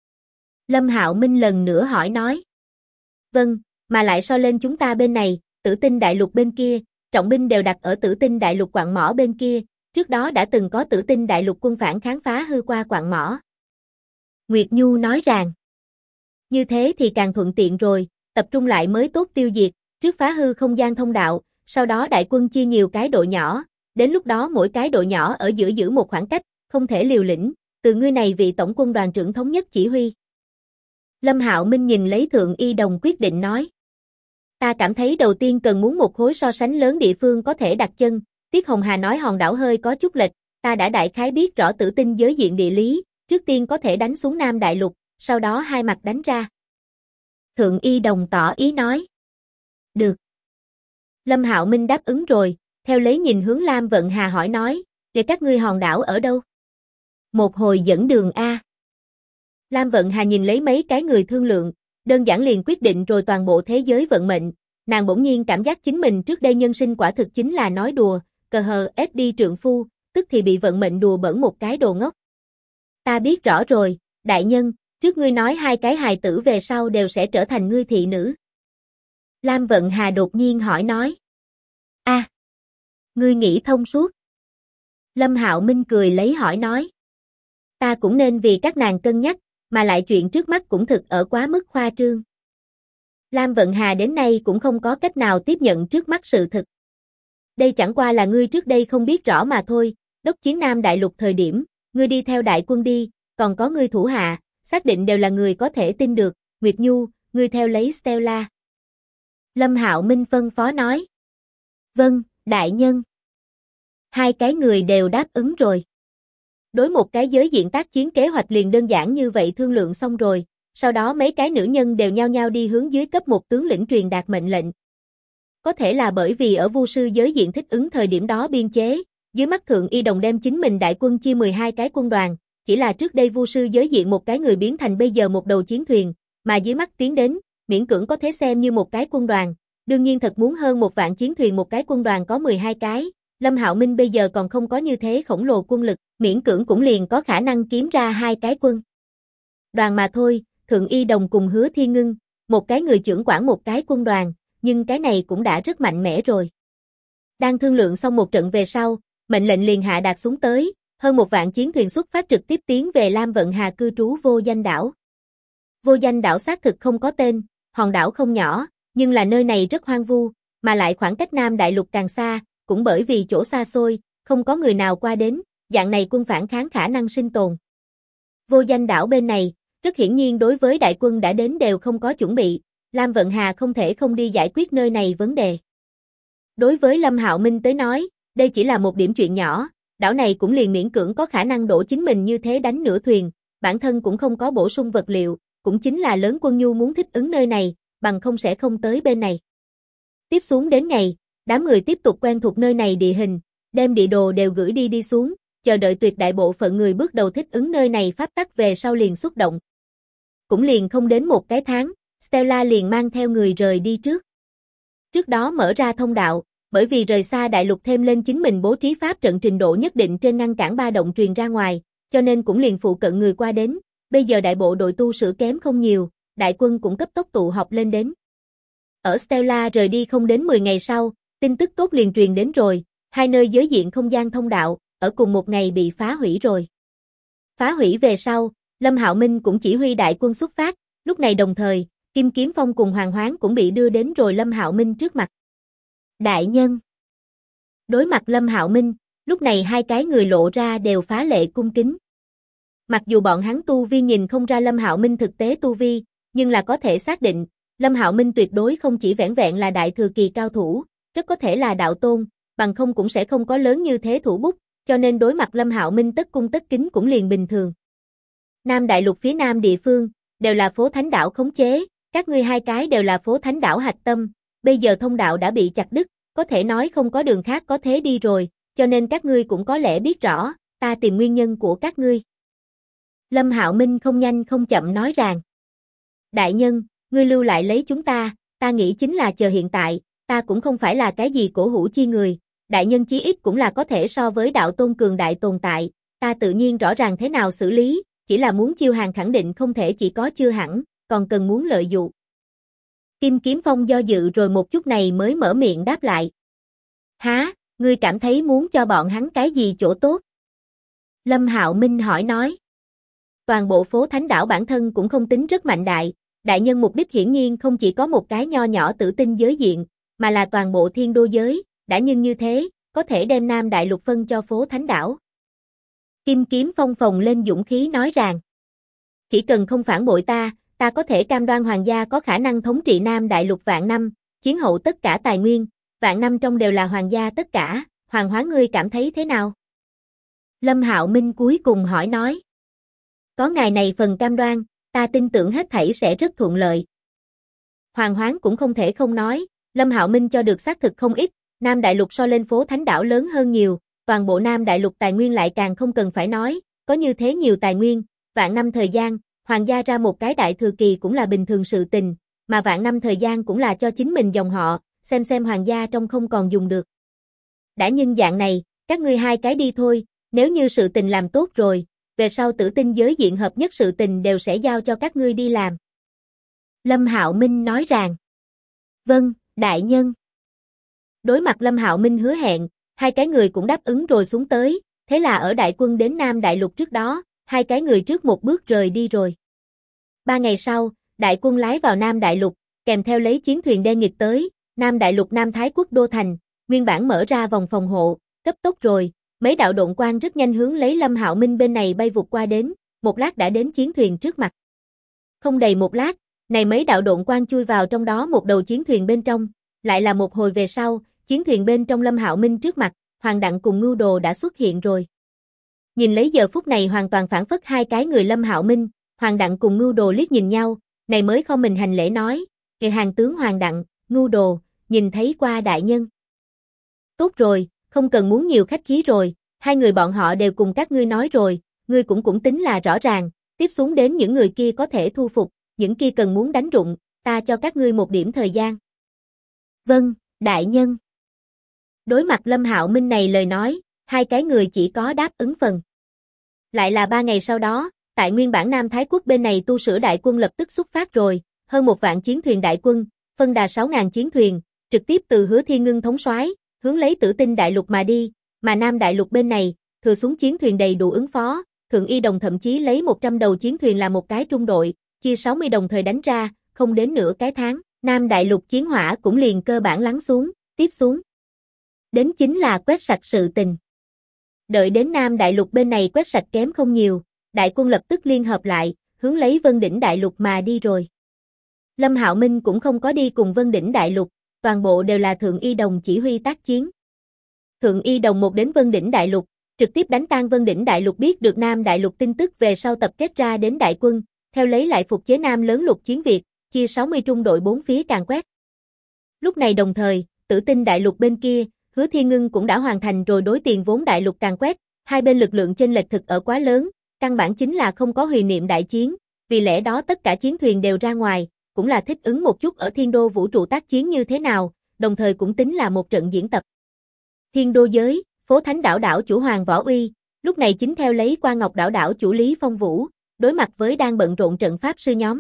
Lâm Hạo Minh lần nữa hỏi nói. Vâng, mà lại so lên chúng ta bên này, Tử Tinh Đại Lục bên kia, trọng binh đều đặt ở Tử Tinh Đại Lục quặng mỏ bên kia, trước đó đã từng có Tử Tinh Đại Lục quân phản kháng phá hư qua quặng mỏ. Nguyệt Nhu nói rằng, như thế thì càng thuận tiện rồi, tập trung lại mới tốt tiêu diệt, trước phá hư không gian thông đạo, sau đó đại quân chia nhiều cái đội nhỏ, đến lúc đó mỗi cái đội nhỏ ở giữa giữ một khoảng cách, không thể liều lĩnh, từ ngươi này vị tổng quân đoàn trưởng thống nhất chỉ huy. Lâm Hạo Minh nhìn lấy Thượng Y Đồng quyết định nói. Ta cảm thấy đầu tiên cần muốn một khối so sánh lớn địa phương có thể đặt chân, Tiết Hồng Hà nói hòn đảo hơi có chút lệch, ta đã đại khái biết rõ Tử Tinh giới diện địa lý, trước tiên có thể đánh xuống Nam Đại Lục, sau đó hai mặt đánh ra. Thượng Y Đồng tỏ ý nói. Được. Lâm Hạo Minh đáp ứng rồi, theo lấy nhìn hướng Lam Vận Hà hỏi nói, để các ngươi hòn đảo ở đâu? Một hồi dẫn đường A. Lam Vận Hà nhìn lấy mấy cái người thương lượng, đơn giản liền quyết định rồi toàn bộ thế giới vận mệnh, nàng bỗng nhiên cảm giác chính mình trước đây nhân sinh quả thực chính là nói đùa, cờ hờ ép đi trượng phu, tức thì bị vận mệnh đùa bỡn một cái đồ ngốc. Ta biết rõ rồi, đại nhân, trước ngươi nói hai cái hài tử về sau đều sẽ trở thành ngươi thị nữ. Lam Vận Hà đột nhiên hỏi nói. A, ngươi nghĩ thông suốt. Lâm Hạo Minh cười lấy hỏi nói. Ta cũng nên vì các nàng cân nhắc, mà lại chuyện trước mắt cũng thực ở quá mức khoa trương. Lam Vận Hà đến nay cũng không có cách nào tiếp nhận trước mắt sự thực. Đây chẳng qua là ngươi trước đây không biết rõ mà thôi, đốc chiến Nam Đại Lục thời điểm, ngươi đi theo đại quân đi, còn có ngươi thủ hạ, xác định đều là người có thể tin được, Nguyệt Nhu, ngươi theo lấy Stella. Lâm Hạo Minh phân phó nói. Vâng, đại nhân. Hai cái người đều đáp ứng rồi. Đối một cái giới diện tác chiến kế hoạch liền đơn giản như vậy thương lượng xong rồi, Sau đó mấy cái nữ nhân đều nhao nhao đi hướng dưới cấp một tướng lĩnh truyền đạt mệnh lệnh. Có thể là bởi vì ở vu sư giới diện thích ứng thời điểm đó biên chế, dưới mắt Thượng Y Đồng đem chính mình đại quân chia 12 cái quân đoàn, chỉ là trước đây vu sư giới diện một cái người biến thành bây giờ một đầu chiến thuyền, mà dưới mắt tiến đến, miễn cưỡng có thể xem như một cái quân đoàn, đương nhiên thật muốn hơn 1 vạn chiến thuyền một cái quân đoàn có 12 cái, Lâm Hạo Minh bây giờ còn không có như thế khổng lồ quân lực, miễn cưỡng cũng liền có khả năng kiếm ra 2 cái quân đoàn mà thôi, Thượng Y Đồng cùng Hứa Thiên Ngưng, một cái người trưởng quản một cái quân đoàn, nhưng cái này cũng đã rất mạnh mẽ rồi. Đang thương lượng xong một trận về sau, mệnh lệnh liền hạ đạt xuống tới, hơn 1 vạn chiến thuyền xuất phát trực tiếp tiến về Lam Vận Hà cư trú Vô Danh đảo. Vô Danh đảo xác thực không có tên, hòn đảo không nhỏ, nhưng là nơi này rất hoang vu, mà lại khoảng cách Nam Đại Lục càng xa, cũng bởi vì chỗ xa xôi, không có người nào qua đến, dạng này quân phản kháng khả năng sinh tồn. Vô Danh đảo bên này, rất hiển nhiên đối với đại quân đã đến đều không có chuẩn bị, Lam Vận Hà không thể không đi giải quyết nơi này vấn đề. Đối với Lâm Hạo Minh tới nói, đây chỉ là một điểm chuyện nhỏ, đảo này cũng liền miễn cưỡng có khả năng đổ chính mình như thế đánh nửa thuyền, bản thân cũng không có bổ sung vật liệu, cũng chính là lớn quân nhu muốn thích ứng nơi này, bằng không sẽ không tới bên này. Tiếp xuống đến ngày, đám người tiếp tục quen thuộc nơi này địa hình, đem địa đồ đều gửi đi xuống, chờ đợi tuyệt đại bộ phận người bước đầu thích ứng nơi này pháp tắc về sau liền xuất động. Cũng liền không đến một cái tháng, Stella liền mang theo người rời đi trước. Trước đó mở ra thông đạo, bởi vì rời xa đại lục thêm lên chính mình bố trí pháp trận trình độ nhất định trên ngăn cản ba động truyền ra ngoài, cho nên cũng liền phụ cận người qua đến, bây giờ đại bộ đội tu sửa kém không nhiều, đại quân cũng cấp tốc tụ họp lên đến. Ở Stella rời đi không đến 10 ngày sau, tin tức tốt liền truyền đến rồi, hai nơi giới diện không gian thông đạo, ở cùng một ngày bị phá hủy rồi. Phá hủy về sau, Lâm Hạo Minh cũng chỉ huy đại quân xuất phát, lúc này đồng thời, Kim Kiếm Phong cùng Hoàng Hoán cũng bị đưa đến rồi Lâm Hạo Minh trước mặt. Đại nhân. Đối mặt Lâm Hạo Minh, lúc này hai cái người lộ ra đều phá lệ cung kính. Mặc dù bọn hắn tu vi nhìn không ra Lâm Hạo Minh thực tế tu vi, nhưng là có thể xác định, Lâm Hạo Minh tuyệt đối không chỉ vẻn vẹn là đại thừa kỳ cao thủ, rất có thể là đạo tôn, bằng không cũng sẽ không có lớn như thế thủ bút, cho nên đối mặt Lâm Hạo Minh tất cung tất kính cũng liền bình thường. Nam Đại Lục phía nam địa phương, đều là phố Thánh Đảo khống chế, các ngươi hai cái đều là phố Thánh Đảo hạch tâm, bây giờ thông đạo đã bị chặt đứt, có thể nói không có đường khác có thế đi rồi, cho nên các ngươi cũng có lẽ biết rõ, ta tìm nguyên nhân của các ngươi. Lâm Hạo Minh không nhanh không chậm nói rằng, đại nhân, ngươi lưu lại lấy chúng ta nghĩ chính là chờ hiện tại, ta cũng không phải là cái gì cổ hủ chi người, đại nhân chí ít cũng là có thể so với đạo tôn cường đại tồn tại, ta tự nhiên rõ ràng thế nào xử lý, chỉ là muốn chiêu hàng khẳng định không thể chỉ có chưa hẳn, còn cần muốn lợi dụng. Kim Kiếm Phong do dự rồi một chút này mới mở miệng đáp lại. Há, ngươi cảm thấy muốn cho bọn hắn cái gì chỗ tốt? Lâm Hạo Minh hỏi nói. Toàn bộ phố Thánh Đảo bản thân cũng không tính rất mạnh đại, đại nhân mục đích hiển nhiên không chỉ có một cái nho nhỏ tử tinh giới diện, mà là toàn bộ thiên đô giới, đã nhưng như thế, có thể đem Nam Đại Lục phân cho phố Thánh Đảo. Kim Kiếm Phong phồng lên dũng khí nói rằng, chỉ cần không phản bội ta có thể cam đoan hoàng gia có khả năng thống trị Nam Đại Lục vạn năm, chiến hậu tất cả tài nguyên, vạn năm trong đều là hoàng gia tất cả, Hoàng Hóa ngươi cảm thấy thế nào? Lâm Hạo Minh cuối cùng hỏi nói. Có ngài này phần cam đoan, ta tin tưởng hết thảy sẽ rất thuận lợi. Hoàng Hoán cũng không thể không nói, Lâm Hạo Minh cho được xác thực không ít, Nam Đại Lục so lên phố Thánh Đảo lớn hơn nhiều, toàn bộ Nam Đại Lục tài nguyên lại càng không cần phải nói, có như thế nhiều tài nguyên, vạn năm thời gian, hoàng gia ra một cái đại thừa kỳ cũng là bình thường sự tình, mà vạn năm thời gian cũng là cho chính mình dòng họ, xem hoàng gia trong không còn dùng được. Đã nhưng dạng này, các ngươi hai cái đi thôi, nếu như sự tình làm tốt rồi, về sau tử tinh giới diện hợp nhất sự tình đều sẽ giao cho các ngươi đi làm. Lâm Hạo Minh nói rằng, vâng, đại nhân. Đối mặt Lâm Hạo Minh hứa hẹn, hai cái người cũng đáp ứng rồi xuống tới, thế là ở đại quân đến Nam Đại Lục trước đó, hai cái người trước một bước rời đi rồi. 3 ngày sau, đại quân lái vào Nam Đại Lục, kèm theo lấy chiến thuyền đen nghịch tới, Nam Đại Lục Nam Thái Quốc Đô Thành, nguyên bản mở ra vòng phòng hộ, cấp tốc rồi, mấy đạo độn quang rất nhanh hướng lấy Lâm Hạo Minh bên này bay vụt qua đến, một lát đã đến chiến thuyền trước mặt. Không đầy một lát, này mấy đạo độn quang chui vào trong đó một đầu chiến thuyền bên trong, lại là một hồi về sau, chiến thuyền bên trong Lâm Hạo Minh trước mặt, Hoàng Đặng cùng Ngưu Đồ đã xuất hiện rồi. Nhìn lấy giờ phút này hoàn toàn phản phất hai cái người Lâm Hạo Minh, Hoàng Đặng cùng Ngưu Đồ liếc nhìn nhau, này mới không mình hành lễ nói, kệ hàng tướng Hoàng Đặng, Ngưu Đồ, nhìn thấy qua đại nhân. Tốt rồi, không cần muốn nhiều khách khí rồi, hai người bọn họ đều cùng các ngươi nói rồi, ngươi cũng tính là rõ ràng, tiếp xuống đến những người kia có thể thu phục, những kia cần muốn đánh rụng, ta cho các ngươi một điểm thời gian. Vâng, đại nhân. Đối mặt Lâm Hạo Minh này lời nói, hai cái người chỉ có đáp ứng phần. Lại là 3 ngày sau đó, tại nguyên bản Nam Thái Quốc bên này tu sửa đại quân lập tức xuất phát rồi, hơn 1 vạn chiến thuyền đại quân, phân đà 6.000 chiến thuyền, trực tiếp từ Hứa Thiên Ngưng thống soái, hướng lấy Tử Tinh Đại Lục mà đi, mà Nam Đại Lục bên này, thừa xuống chiến thuyền đầy đủ ứng phó, Thượng Y Đồng thậm chí lấy 100 đầu chiến thuyền làm một cái trung đội, chia 60 đồng thời đánh ra, không đến nửa cái tháng, Nam Đại Lục chiến hỏa cũng liền cơ bản lắng xuống, tiếp xuống. Đến chính là quét sạch sự tình. Đợi đến Nam Đại Lục bên này quét sạch kém không nhiều, đại quân lập tức liên hợp lại, hướng lấy Vân Đỉnh Đại Lục mà đi rồi. Lâm Hạo Minh cũng không có đi cùng Vân Đỉnh Đại Lục, toàn bộ đều là Thượng Y Đồng chỉ huy tác chiến. Thượng Y Đồng một đến Vân Đỉnh Đại Lục, trực tiếp đánh tan Vân Đỉnh Đại Lục, biết được Nam Đại Lục tin tức về sau tập kết ra đến đại quân, theo lấy lại phục chế Nam lớn lục chiến Việt, chia 60 trung đội 4 phía càn quét. Lúc này đồng thời, Tử Tinh Đại Lục bên kia, Hứa Thiên Ngưng cũng đã hoàn thành rồi đối tiền vốn đại lục càn quét, hai bên lực lượng chênh lệch thực ở quá lớn, căn bản chính là không có huyền niệm đại chiến, vì lẽ đó tất cả chiến thuyền đều ra ngoài, cũng là thích ứng một chút ở Thiên Đô vũ trụ tác chiến như thế nào, đồng thời cũng tính là một trận diễn tập. Thiên Đô giới, phố Thánh Đảo đảo chủ Hoàng Võ Uy, lúc này chính theo lấy Qua Ngọc đảo đảo chủ Lý Phong Vũ, đối mặt với đang bận rộn trận pháp sư nhóm.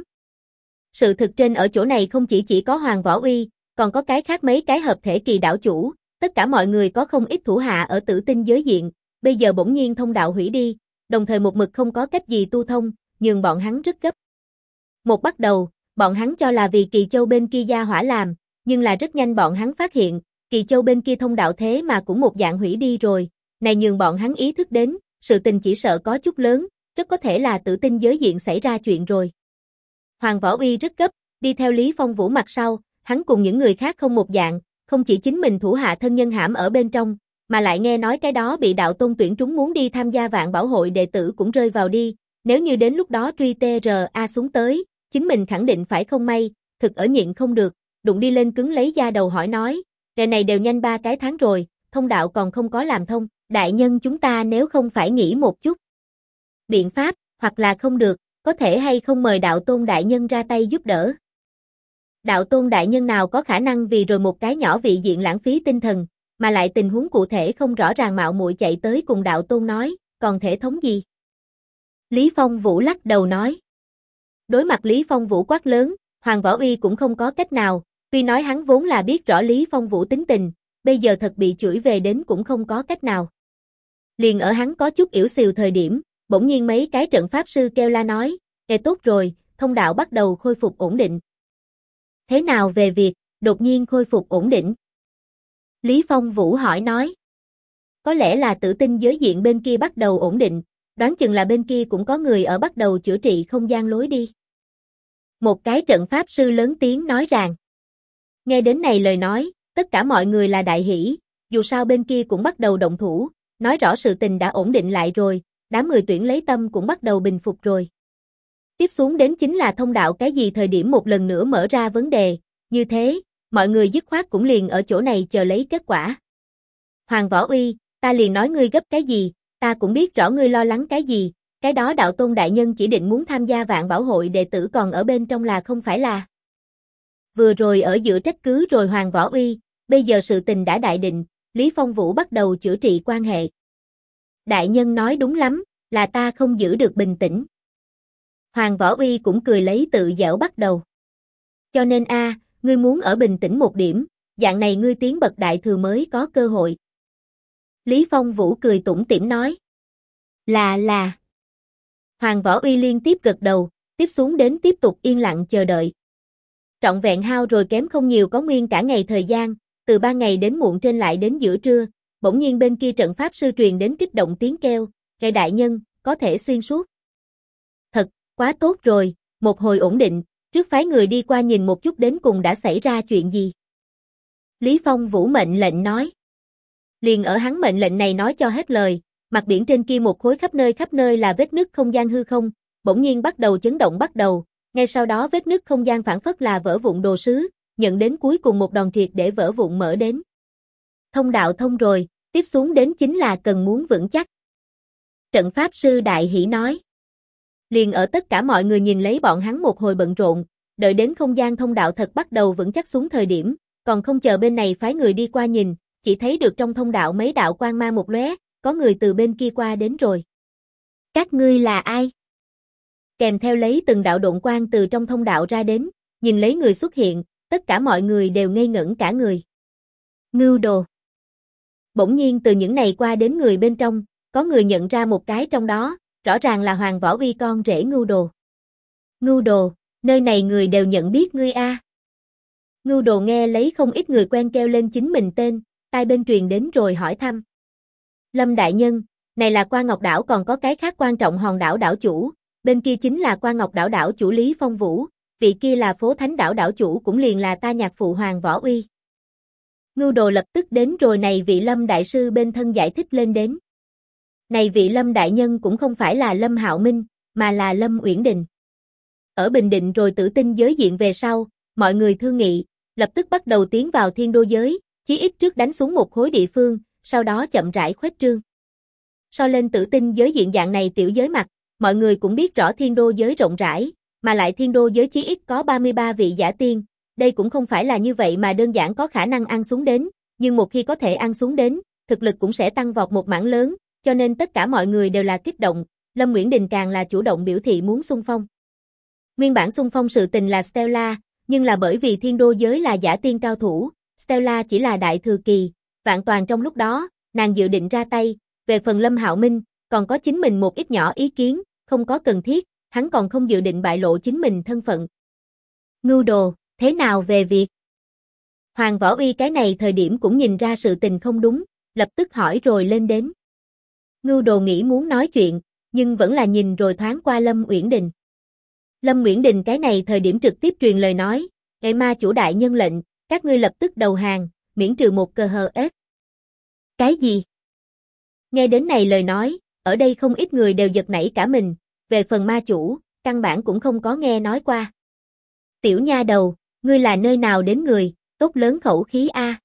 Sự thực trên ở chỗ này không chỉ có Hoàng Võ Uy, còn có cái khác mấy cái hợp thể kỳ đảo chủ, tất cả mọi người có không ít thủ hạ ở Tử Tinh giới diện, bây giờ bỗng nhiên thông đạo hủy đi, đồng thời một mực không có cách gì tu thông, nhường bọn hắn rất gấp. Một bắt đầu, bọn hắn cho là vì Kỳ Châu bên kia gia hỏa làm, nhưng là rất nhanh bọn hắn phát hiện, Kỳ Châu bên kia thông đạo thế mà cũng một dạng hủy đi rồi, này nhường bọn hắn ý thức đến, sự tình chỉ sợ có chút lớn, rất có thể là Tử Tinh giới diện xảy ra chuyện rồi. Hoàng Võ Uy rất gấp, đi theo Lý Phong Vũ mặt sau, hắn cùng những người khác không một dạng, không chỉ chính mình thủ hạ thân nhân hãm ở bên trong, mà lại nghe nói cái đó bị đạo tôn tuyển trúng muốn đi tham gia vạn bảo hội đệ tử cũng rơi vào đi, nếu như đến lúc đó truy TRA xuống tới, chính mình khẳng định phải không may, thực ở nhịn không được, đụng đi lên cứng lấy da đầu hỏi nói, ngày này đều nhanh 3 cái tháng rồi, thông đạo còn không có làm thông, đại nhân chúng ta nếu không phải nghĩ một chút biện pháp, hoặc là không được, có thể hay không mời đạo tôn đại nhân ra tay giúp đỡ. Đạo tôn đại nhân nào có khả năng vì rồi một cái nhỏ vị diện lãng phí tinh thần, mà lại tình huống cụ thể không rõ ràng mạo muội chạy tới cùng đạo tôn nói, còn thể thống gì? Lý Phong Vũ lắc đầu nói. Đối mặt Lý Phong Vũ quát lớn, Hoàng Võ Uy cũng không có cách nào, tuy nói hắn vốn là biết rõ Lý Phong Vũ tính tình, bây giờ thật bị chửi về đến cũng không có cách nào. Liền ở hắn có chút yểu xìu thời điểm, bỗng nhiên mấy cái trận pháp sư kêu la nói, tốt rồi, thông đạo bắt đầu khôi phục ổn định. Thế nào về việc, đột nhiên khôi phục ổn định? Lý Phong Vũ hỏi nói. Có lẽ là Tử Tinh giới diện bên kia bắt đầu ổn định, đoán chừng là bên kia cũng có người ở bắt đầu chữa trị không gian lối đi. Một cái trận pháp sư lớn tiếng nói rằng. Nghe đến này lời nói, tất cả mọi người là đại hỉ, dù sao bên kia cũng bắt đầu động thủ, nói rõ sự tình đã ổn định lại rồi, đám người tuyển lấy tâm cũng bắt đầu bình phục rồi. Tiếp xuống đến chính là thông đạo cái gì thời điểm một lần nữa mở ra vấn đề, như thế, mọi người dứt khoát cũng liền ở chỗ này chờ lấy kết quả. Hoàng Võ Uy, ta liền nói ngươi gấp cái gì, ta cũng biết rõ ngươi lo lắng cái gì, cái đó đạo tôn đại nhân chỉ định muốn tham gia vạn bảo hội đệ tử còn ở bên trong là không phải là. Vừa rồi ở giữa trách cứ rồi Hoàng Võ Uy, bây giờ sự tình đã đại định, Lý Phong Vũ bắt đầu chữa trị quan hệ. Đại nhân nói đúng lắm, là ta không giữ được bình tĩnh. Hoàng Võ Uy cũng cười lấy tự giễu bắt đầu. Cho nên ngươi muốn ở bình tĩnh một điểm, dạng này ngươi tiến bậc đại thừa mới có cơ hội. Lý Phong Vũ cười tủm tỉm nói. Là. Hoàng Võ Uy liên tiếp gật đầu, tiếp xuống đến tiếp tục yên lặng chờ đợi. Trọn vẹn hao rồi kém không nhiều có nguyên cả ngày thời gian, từ 3 ngày đến muộn trên lại đến giữa trưa, bỗng nhiên bên kia trận pháp sư truyền đến kích động tiếng kêu, "Ngài đại nhân, có thể xuyên suốt." Thật, quá tốt rồi, một hồi ổn định, trước phái người đi qua nhìn một chút đến cùng đã xảy ra chuyện gì. Lý Phong Vũ mệnh lệnh nói. Liền ở hắn mệnh lệnh này nói cho hết lời, mặt biển trên kia một khối khắp nơi là vết nứt không gian hư không, bỗng nhiên bắt đầu chấn động bắt đầu, ngay sau đó vết nứt không gian phảng phất là vỡ vụn đồ sứ, nhận đến cuối cùng một đòn triệt để vỡ vụn mở đến. Thông đạo thông rồi, tiếp xuống đến chính là cần muốn vững chắc. Trận pháp sư Đại Hỷ nói. Liền ở tất cả mọi người nhìn lấy bọn hắn một hồi bận rộn, đợi đến không gian thông đạo thật bắt đầu vững chắc xuống thời điểm, còn không chờ bên này phái người đi qua nhìn, chỉ thấy được trong thông đạo mấy đạo quang mang một lóe, có người từ bên kia qua đến rồi. Các ngươi là ai? Kèm theo lấy từng đạo độn quang từ trong thông đạo ra đến, nhìn lấy người xuất hiện, tất cả mọi người đều ngây ngẩn cả người. Ngưu đồ. Bỗng nhiên từ những này qua đến người bên trong, có người nhận ra một cái trong đó, rõ ràng là Hoàng Võ Uy con rể Ngưu đồ. Ngưu đồ, nơi này người đều nhận biết ngươi a. Ngưu đồ nghe lấy không ít người quen kêu lên chính mình tên, tai bên truyền đến rồi hỏi thăm. Lâm đại nhân, này là Qua Ngọc đảo còn có cái khác quan trọng hòn đảo đảo chủ, bên kia chính là Qua Ngọc đảo đảo chủ Lý Phong Vũ, vị kia là Phố Thánh đảo đảo chủ cũng liền là ta nhạc phụ Hoàng Võ Uy. Ngưu đồ lập tức đến rồi này vị Lâm đại sư bên thân giải thích lên đến. Này vị Lâm đại nhân cũng không phải là Lâm Hạo Minh, mà là Lâm Uyển Đình. Ở Bình Định rồi Tử Tinh giới diện về sau, mọi người thương nghị, lập tức bắt đầu tiến vào Thiên Đô giới, chí ít trước đánh xuống một khối địa phương, sau đó chậm rãi khuếch trương. So lên Tử Tinh giới diện dạng này tiểu giới mặt, mọi người cũng biết rõ Thiên Đô giới rộng rãi, mà lại Thiên Đô giới chí ít có 33 vị giả tiên, đây cũng không phải là như vậy mà đơn giản có khả năng ăn xuống đến, nhưng một khi có thể ăn xuống đến, thực lực cũng sẽ tăng vọt một mảng lớn, cho nên tất cả mọi người đều là kích động, Lâm Uyển Đình càng là chủ động biểu thị muốn xung phong. Nguyên bản xung phong sự tình là Stella, nhưng là bởi vì Thiên Đô giới là giả tiên cao thủ, Stella chỉ là đại thừa kỳ, vạn toàn trong lúc đó, nàng dự định ra tay, về phần Lâm Hạo Minh, còn có chính mình một ít nhỏ ý kiến, không có cần thiết, hắn còn không dự định bại lộ chính mình thân phận. Ngưu đồ, thế nào về việc? Hoàng Võ Uy cái này thời điểm cũng nhìn ra sự tình không đúng, lập tức hỏi rồi lên đến. Ngưu đồ nghĩ muốn nói chuyện, nhưng vẫn là nhìn rồi thoáng qua Lâm Uyển Đình. Lâm Uyển Đình cái này thời điểm trực tiếp truyền lời nói, "Ngài ma chủ đại nhân lệnh, các ngươi lập tức đầu hàng, miễn trừ một cơ hờ ết." Cái gì? Nghe đến này lời nói, ở đây không ít người đều giật nảy cả mình, về phần ma chủ, căn bản cũng không có nghe nói qua. Tiểu nha đầu, ngươi là nơi nào đến người, tốt lớn khẩu khí a.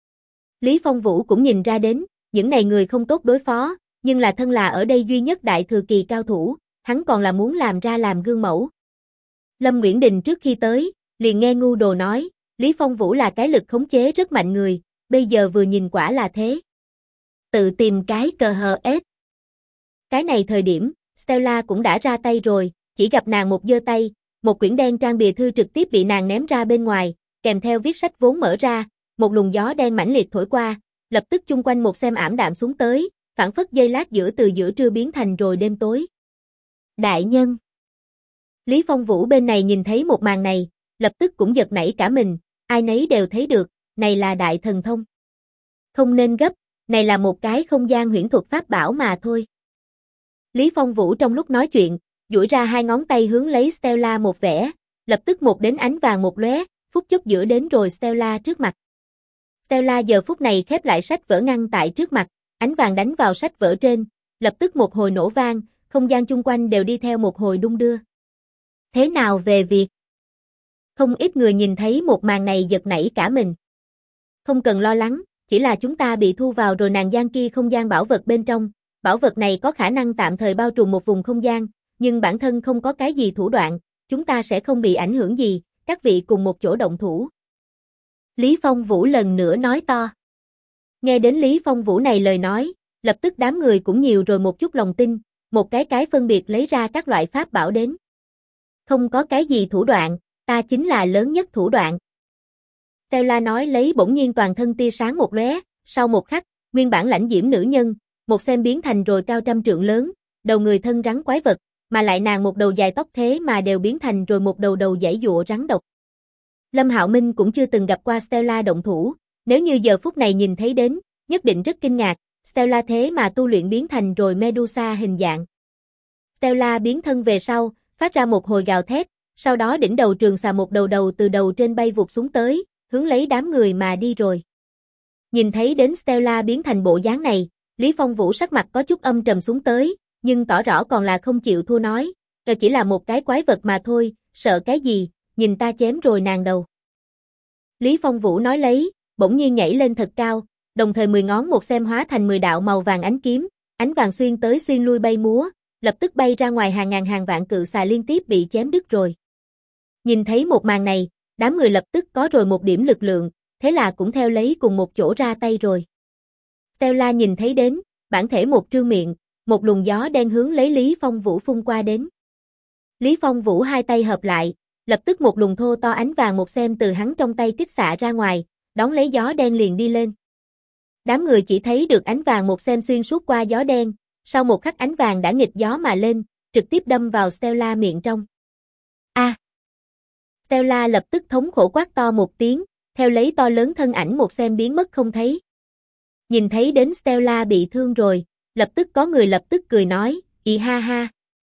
Lý Phong Vũ cũng nhìn ra đến, những này người không tốt đối phó, nhưng là thân là ở đây duy nhất đại thừa kỳ cao thủ, hắn còn là muốn làm ra làm gương mẫu. Lâm Uyển Đình trước khi tới, liền nghe Ngưu đồ nói, Lý Phong Vũ là cái lực khống chế rất mạnh người, bây giờ vừa nhìn quả là thế. Tự tìm cái cờ hờ ết. Cái này thời điểm, Stella cũng đã ra tay rồi, chỉ gặp nàng một giơ tay, một quyển đen trang bìa thư trực tiếp bị nàng ném ra bên ngoài, kèm theo viết sách vốn mở ra, một luồng gió đen mãnh liệt thổi qua, lập tức chung quanh một xem ảm đạm xuống tới, phảng phất giây lát giữa từ giữa trưa biến thành rồi đêm tối. Đại nhân. Lý Phong Vũ bên này nhìn thấy một màn này, lập tức cũng giật nảy cả mình, ai nấy đều thấy được, này là đại thần thông. Không nên gấp, này là một cái không gian huyễn thuật pháp bảo mà thôi. Lý Phong Vũ trong lúc nói chuyện, duỗi ra hai ngón tay hướng lấy Stella một vẽ, lập tức một đến ánh vàng một lóe, phút chốc giữa đến rồi Stella trước mặt. Stella giờ phút này khép lại sách vở ngăn tại trước mặt, ánh vàng đánh vào sách vở trên, lập tức một hồi nổ vang, không gian chung quanh đều đi theo một hồi đung đưa. Thế nào về việc? Không ít người nhìn thấy một màn này giật nảy cả mình. Không cần lo lắng, chỉ là chúng ta bị thu vào rồi nàng gian kia không gian bảo vật bên trong, bảo vật này có khả năng tạm thời bao trùm một vùng không gian, nhưng bản thân không có cái gì thủ đoạn, chúng ta sẽ không bị ảnh hưởng gì, các vị cùng một chỗ động thủ. Lý Phong Vũ lần nữa nói to. Nghe đến Lý Phong Vũ này lời nói, lập tức đám người cũng nhiều rồi một chút lòng tin, một cái phân biệt lấy ra các loại pháp bảo đến. Không có cái gì thủ đoạn, ta chính là lớn nhất thủ đoạn. Stella nói lấy bỗng nhiên toàn thân tia sáng một lóe, sau một khắc, nguyên bản lãnh diễm nữ nhân, một xem biến thành rồi cao trăm trượng lớn, đầu người thân rắn quái vật, mà lại nàng một đầu dài tóc thế mà đều biến thành rồi một đầu đầu giãy giụa rắn độc. Lâm Hạo Minh cũng chưa từng gặp qua Stella động thủ, nếu như giờ phút này nhìn thấy đến, nhất định rất kinh ngạc, Stella thế mà tu luyện biến thành rồi Medusa hình dạng. Stella biến thân về sau, phát ra một hồi gào thét, sau đó đỉnh đầu trường xà một đầu đầu từ đầu trên bay vụt xuống tới, hướng lấy đám người mà đi rồi. Nhìn thấy đến Stella biến thành bộ dáng này, Lý Phong Vũ sắc mặt có chút âm trầm xuống tới, nhưng tỏ rõ còn là không chịu thua nói, chỉ là một cái quái vật mà thôi, sợ cái gì, nhìn ta chém rồi nàng đầu. Lý Phong Vũ nói lấy, bỗng nhiên nhảy lên thật cao, đồng thời 10 ngón một xem hóa thành 10 đạo màu vàng ánh kiếm, ánh vàng xuyên tới xuyên lui bay múa, lập tức bay ra ngoài hàng ngàn hàng vạn cự xà liên tiếp bị chém đứt rồi. Nhìn thấy một màn này, đám người lập tức có rồi một điểm lực lượng, thế là cũng theo lấy cùng một chỗ ra tay rồi. Stella nhìn thấy đến, bản thể một trương miệng, một luồng gió đen hướng lấy Lý Phong Vũ phun qua đến. Lý Phong Vũ hai tay hợp lại, lập tức một luồng thô to ánh vàng một xem từ hắn trong tay kích xạ ra ngoài, đón lấy gió đen liền đi lên. Đám người chỉ thấy được ánh vàng một xem xuyên suốt qua gió đen, sau một khắc ánh vàng đã nghịch gió mà lên, trực tiếp đâm vào Stella miệng trong. A! Stella lập tức thống khổ quát to một tiếng, theo lấy to lớn thân ảnh một xem biến mất không thấy. Nhìn thấy đến Stella bị thương rồi, lập tức có người lập tức cười nói, "Ì ha ha.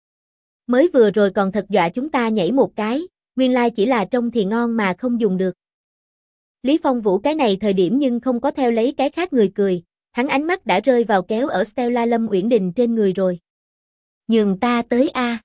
Mới vừa rồi còn thật dọa chúng ta nhảy một cái, nguyên lai chỉ là trông thì ngon mà không dùng được." Lý Phong Vũ cái này thời điểm nhưng không có theo lấy cái khác người cười, hắn ánh mắt đã rơi vào kéo ở Stella Lâm Uyển Đình trên người rồi. "Nhường ta tới a."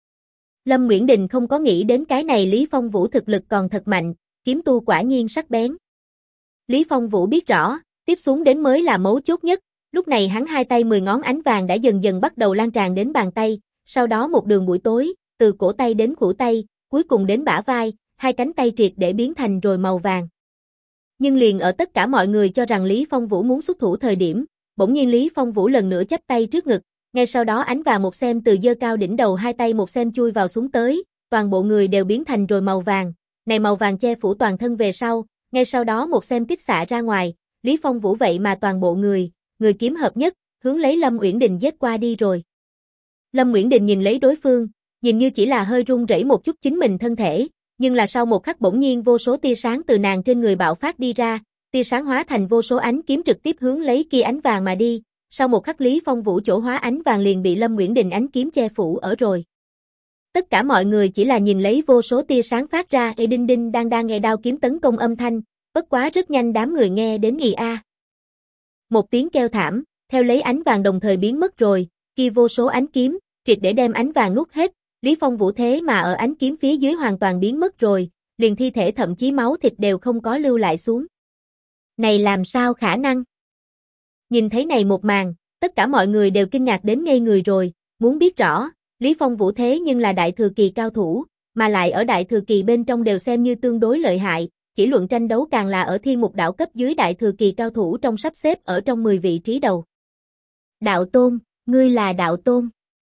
Lâm Uyển Đình không có nghĩ đến cái này Lý Phong Vũ thực lực còn thật mạnh, kiếm tu quả nhiên sắc bén. Lý Phong Vũ biết rõ, tiếp xuống đến mới là mấu chốt nhất, lúc này hắn hai tay 10 ngón ánh vàng đã dần dần bắt đầu lan tràn đến bàn tay, sau đó một đường buổi tối, từ cổ tay đến khuỷu tay, cuối cùng đến bả vai, hai cánh tay triệt để biến thành rồi màu vàng. Nhưng liền ở tất cả mọi người cho rằng Lý Phong Vũ muốn xuất thủ thời điểm, bỗng nhiên Lý Phong Vũ lần nữa chắp tay trước ngực, ngay sau đó ánh vàng một xem từ giơ cao đỉnh đầu hai tay một xem chui vào xuống tới, toàn bộ người đều biến thành rồi màu vàng, này màu vàng che phủ toàn thân về sau, ngay sau đó một xem kích xạ ra ngoài, Lý Phong Vũ vậy mà toàn bộ người kiếm hợp nhất, hướng lấy Lâm Uyển Đình giết qua đi rồi. Lâm Uyển Đình nhìn lấy đối phương, nhìn như chỉ là hơi run rẩy một chút chính mình thân thể, nhưng là sau một khắc bỗng nhiên vô số tia sáng từ nàng trên người bạo phát đi ra, tia sáng hóa thành vô số ánh kiếm trực tiếp hướng lấy kia ánh vàng mà đi, sau một khắc Lý Phong Vũ chỗ hóa ánh vàng liền bị Lâm Uyển Đình ánh kiếm che phủ ở rồi. Tất cả mọi người chỉ là nhìn lấy vô số tia sáng phát ra đinh đinh đang nghe đao kiếm tấn công âm thanh, bất quá rất nhanh đám người nghe đến ì a. Một tiếng kêu thảm, theo lấy ánh vàng đồng thời biến mất rồi, kia vô số ánh kiếm, triệt để đem ánh vàng nuốt hết, Lý Phong Vũ thế mà ở ánh kiếm phía dưới hoàn toàn biến mất rồi, liền thi thể thậm chí máu thịt đều không có lưu lại xuống. Này làm sao khả năng? Nhìn thấy này một màn, tất cả mọi người đều kinh ngạc đến ngây người rồi, muốn biết rõ, Lý Phong Vũ thế nhưng là đại thừa kỳ cao thủ, mà lại ở đại thừa kỳ bên trong đều xem như tương đối lợi hại, chỉ luận tranh đấu càng là ở thiên mục đạo cấp dưới đại thừa kỳ cao thủ trong sắp xếp ở trong 10 vị trí đầu. Đạo Tôn, ngươi là Đạo Tôn.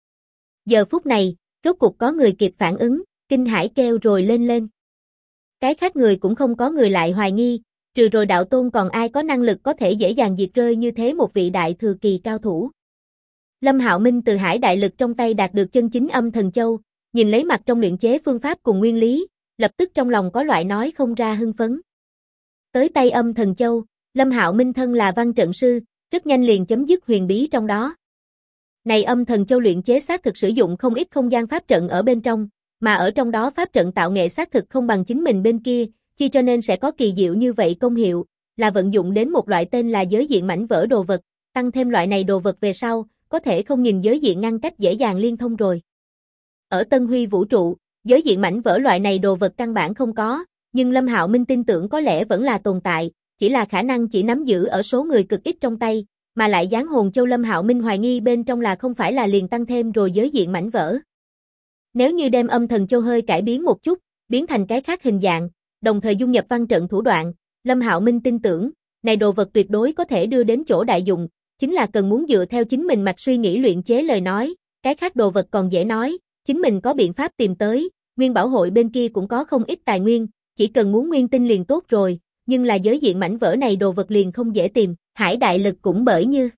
Giờ phút này, rốt cục có người kịp phản ứng, kinh hãi kêu rồi lên. Cái khác người cũng không có người lại hoài nghi, trừ rồi Đạo Tôn còn ai có năng lực có thể dễ dàng diệt rơi như thế một vị đại thừa kỳ cao thủ. Lâm Hạo Minh từ hải đại lực trong tay đạt được chân chính âm thần châu, nhìn lấy mặt trong luyện chế phương pháp cùng nguyên lý, lập tức trong lòng có loại nói không ra hưng phấn. Tới tay âm thần châu, Lâm Hạo Minh thân là văn trận sư, rất nhanh liền chấm dứt huyền bí trong đó. Này âm thần châu luyện chế xác thực sử dụng không ít không gian pháp trận ở bên trong, mà ở trong đó pháp trận tạo nghệ xác thực không bằng chính mình bên kia, chi cho nên sẽ có kỳ diệu như vậy công hiệu, là vận dụng đến một loại tên là giới diện mảnh vỡ đồ vật, tăng thêm loại này đồ vật về sau, có thể không nhìn giới diện ngăn cách dễ dàng liên thông rồi. Ở Tân Huy vũ trụ, giới diện mảnh vỡ loại này đồ vật căn bản không có, nhưng Lâm Hạo Minh tin tưởng có lẽ vẫn là tồn tại, chỉ là khả năng chỉ nắm giữ ở số người cực ít trong tay, mà lại giáng hồn châu Lâm Hạo Minh hoài nghi bên trong là không phải là liền tăng thêm rồi giới diện mảnh vỡ. Nếu như đem âm thần châu hơi cải biến một chút, biến thành cái khác hình dạng, đồng thời dung nhập văn trận thủ đoạn, Lâm Hạo Minh tin tưởng, này đồ vật tuyệt đối có thể đưa đến chỗ đại dụng, chính là cần muốn dựa theo chính mình mạch suy nghĩ luyện chế lời nói, cái khác đồ vật còn dễ nói, chính mình có biện pháp tìm tới, Nguyên Bảo hội bên kia cũng có không ít tài nguyên, chỉ cần muốn nguyên tinh liền tốt rồi, nhưng là giới diện mảnh vỡ này đồ vật liền không dễ tìm, hải đại lực cũng bởi như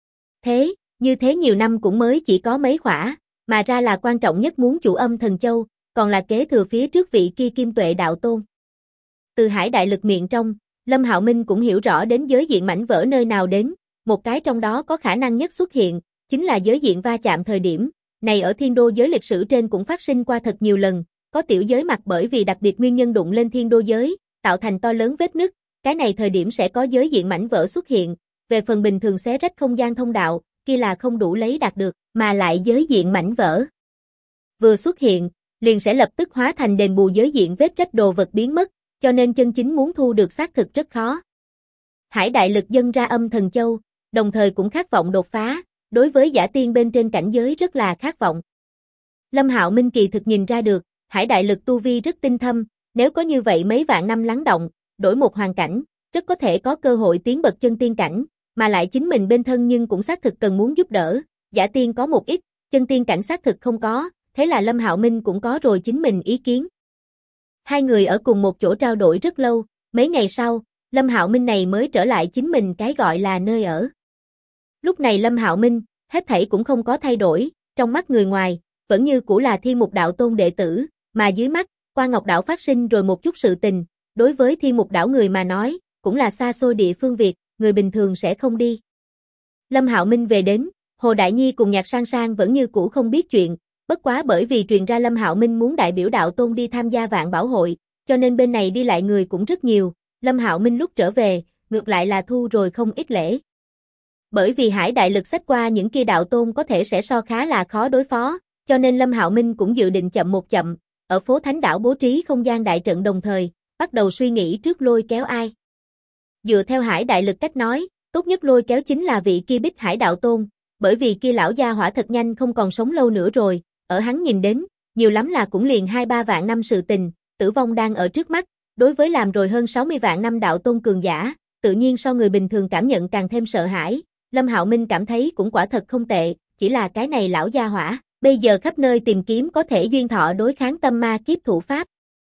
thế nhiều năm cũng mới chỉ có mấy khỏa, mà ra là quan trọng nhất muốn chủ âm thần châu, còn là kế thừa phía trước vị kia Kim Tuệ Đạo Tôn. Từ hải đại lực miệng trong, Lâm Hạo Minh cũng hiểu rõ đến giới diện mảnh vỡ nơi nào đến, một cái trong đó có khả năng nhất xuất hiện, chính là giới diện va chạm thời điểm, này ở thiên đô giới lịch sử trên cũng phát sinh qua thật nhiều lần, có tiểu giới mặt bởi vì đặc biệt nguyên nhân đụng lên thiên đô giới, tạo thành to lớn vết nứt, cái này thời điểm sẽ có giới diện mảnh vỡ xuất hiện, về phần bình thường xé rách không gian thông đạo, kia là không đủ lấy đạt được, mà lại giới diện mảnh vỡ. vừa xuất hiện, liền sẽ lập tức hóa thành đền bù giới diện vết rách đồ vật biến mất, cho nên chân chính muốn thu được xác thực rất khó. Hải đại lực dâng ra âm thần châu, đồng thời cũng khát vọng đột phá, đối với giả tiên bên trên cảnh giới rất là khát vọng. Lâm Hạo Minh kỳ thực nhìn ra được, hải đại lực tu vi rất tinh thâm, nếu có như vậy mấy vạn năm lắng động, đổi một hoàn cảnh, rất có thể có cơ hội tiến bậc chân tiên cảnh, mà lại chính mình bên thân nhưng cũng xác thực cần muốn giúp đỡ, giả tiên có một ít, chân tiên cảnh xác thực không có, thế là Lâm Hạo Minh cũng có rồi chính mình ý kiến. Hai người ở cùng một chỗ trao đổi rất lâu, mấy ngày sau, Lâm Hạo Minh này mới trở lại chính mình cái gọi là nơi ở. Lúc này Lâm Hạo Minh, hết thảy cũng không có thay đổi, trong mắt người ngoài, vẫn như cũ là Thiên Mục Đạo Tôn đệ tử, mà dưới mắt, qua Ngọc Đảo phát sinh rồi một chút sự tình, đối với Thiên Mục Đảo người mà nói, cũng là xa xôi địa phương Việt, người bình thường sẽ không đi. Lâm Hạo Minh về đến, Hồ Đại Nhi cùng Nhạc Sang Sang vẫn như cũ không biết chuyện, bất quá bởi vì truyền ra Lâm Hạo Minh muốn đại biểu đạo tôn đi tham gia Vạn Bảo hội, cho nên bên này đi lại người cũng rất nhiều, Lâm Hạo Minh lúc trở về, ngược lại là thu rồi không ít lễ. Bởi vì hải đại lực xách qua những kia đạo tôn có thể sẽ so khá là khó đối phó, cho nên Lâm Hạo Minh cũng dự định chậm một chậm, ở phố Thánh Đảo bố trí không gian đại trận đồng thời, bắt đầu suy nghĩ trước lôi kéo ai. Dựa theo hải đại lực cách nói, tốt nhất lôi kéo chính là vị kia Bích Hải đạo tôn, bởi vì kia lão gia hỏa thật nhanh không còn sống lâu nữa rồi, ở hắn nhìn đến, nhiều lắm là cũng liền 2-3 vạn năm sự tình, tử vong đang ở trước mắt, đối với làm rồi hơn 60 vạn năm đạo tôn cường giả, tự nhiên so người bình thường cảm nhận càng thêm sợ hãi. Lâm Hạo Minh cảm thấy cũng quả thật không tệ, chỉ là cái này lão gia hỏa, bây giờ khắp nơi tìm kiếm có thể duyên thọ đối kháng tâm ma kiếp thủ pháp.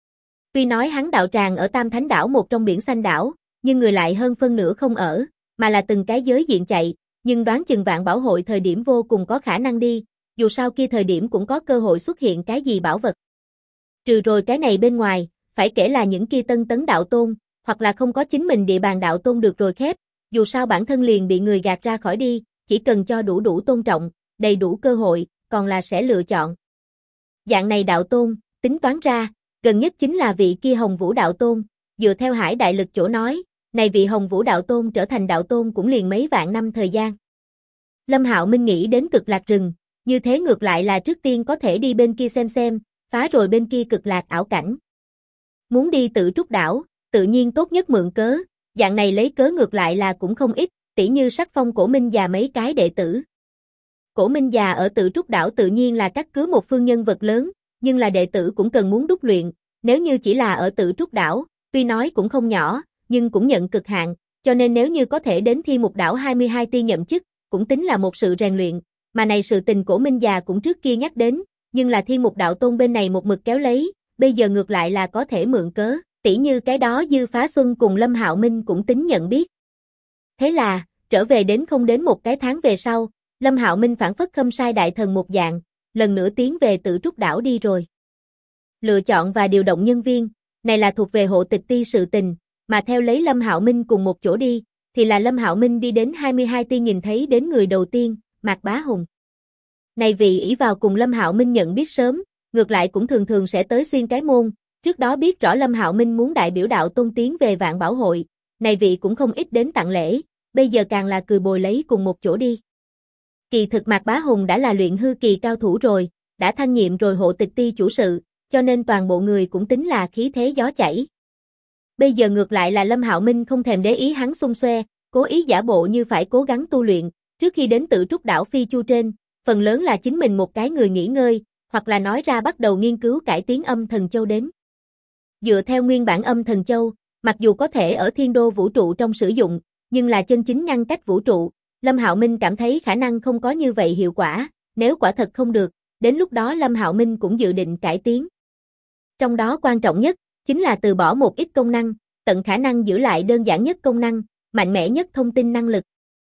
Tuy nói hắn đạo tràng ở Tam Thánh Đảo một trong biển xanh đảo, nhưng người lại hơn phân nửa không ở, mà là từng cái giới diện chạy, nhưng đoán chừng Vạn Bảo hội thời điểm vô cùng có khả năng đi, dù sao kia thời điểm cũng có cơ hội xuất hiện cái gì bảo vật. Trừ rồi cái này bên ngoài, phải kể là những kia tân tấn đạo tôn, hoặc là không có chính mình địa bàn đạo tôn được rồi khép, dù sao bản thân liền bị người gạt ra khỏi đi, chỉ cần cho đủ tôn trọng, đầy đủ cơ hội, còn là sẽ lựa chọn. Dạng này đạo tôn, tính toán ra, gần nhất chính là vị kia Hồng Vũ đạo tôn, dựa theo hải đại lực chỗ nói, này vị Hồng Vũ đạo tôn trở thành đạo tôn cũng liền mấy vạn năm thời gian. Lâm Hạo Minh nghĩ đến Cực Lạc rừng, như thế ngược lại là trước tiên có thể đi bên kia xem, phá rồi bên kia Cực Lạc ảo cảnh. Muốn đi Tự Trúc đảo, tự nhiên tốt nhất mượn cớ, dạng này lấy cớ ngược lại là cũng không ít, tỉ như Sắc Phong Cổ Minh già mấy cái đệ tử. Cổ Minh già ở Tự Trúc đảo tự nhiên là cắt cứ một phương nhân vật lớn, nhưng là đệ tử cũng cần muốn đúc luyện, nếu như chỉ là ở Tự Trúc đảo, tuy nói cũng không nhỏ, nhưng cũng nhận cực hạn, cho nên nếu như có thể đến Thiên Mục đảo 22 ti nhậm chức, cũng tính là một sự rèn luyện, mà này sự tình Cổ Minh già cũng trước kia nhắc đến, nhưng là Thiên Mục đạo tôn bên này một mực kéo lấy, bây giờ ngược lại là có thể mượn cớ, tỉ như cái đó Dư Phá Xuân cùng Lâm Hạo Minh cũng tính nhận biết. Thế là, trở về đến không đến một cái tháng về sau, Lâm Hạo Minh phản phất khâm sai đại thần một dạng, lần nữa tiến về Tự Trúc đảo đi rồi. Lựa chọn và điều động nhân viên, này là thuộc về hộ tịch ti sự tình, mà theo lấy Lâm Hạo Minh cùng một chỗ đi, thì là Lâm Hạo Minh đi đến 22 ti nhìn thấy đến người đầu tiên, Mạc Bá Hùng. Này vị ỷ vào cùng Lâm Hạo Minh nhận biết sớm, ngược lại cũng thường thường sẽ tới xuyên cái môn, trước đó biết rõ Lâm Hạo Minh muốn đại biểu đạo tôn tiến về Vạn Bảo hội, này vị cũng không ít đến tặng lễ, bây giờ càng là cười bồi lấy cùng một chỗ đi. Kỳ thực Mạc Bá Hùng đã là luyện hư kỳ cao thủ rồi, đã thăng nhiệm rồi hộ tịch ti chủ sự, cho nên toàn bộ người cũng tính là khí thế gió chảy. Bây giờ ngược lại là Lâm Hạo Minh không thèm để ý hắn xung xoe, cố ý giả bộ như phải cố gắng tu luyện, trước khi đến Tự Trúc đảo phi chu trên, phần lớn là chính mình một cái người nghỉ ngơi, hoặc là nói ra bắt đầu nghiên cứu cải tiến âm thần châu đến. Dựa theo nguyên bản âm thần châu, mặc dù có thể ở thiên đô vũ trụ trong sử dụng, nhưng là chân chính ngăn cách vũ trụ, Lâm Hạo Minh cảm thấy khả năng không có như vậy hiệu quả, nếu quả thật không được, đến lúc đó Lâm Hạo Minh cũng dự định cải tiến. Trong đó quan trọng nhất, chính là từ bỏ một ít công năng, tận khả năng giữ lại đơn giản nhất công năng, mạnh mẽ nhất thông tin năng lực.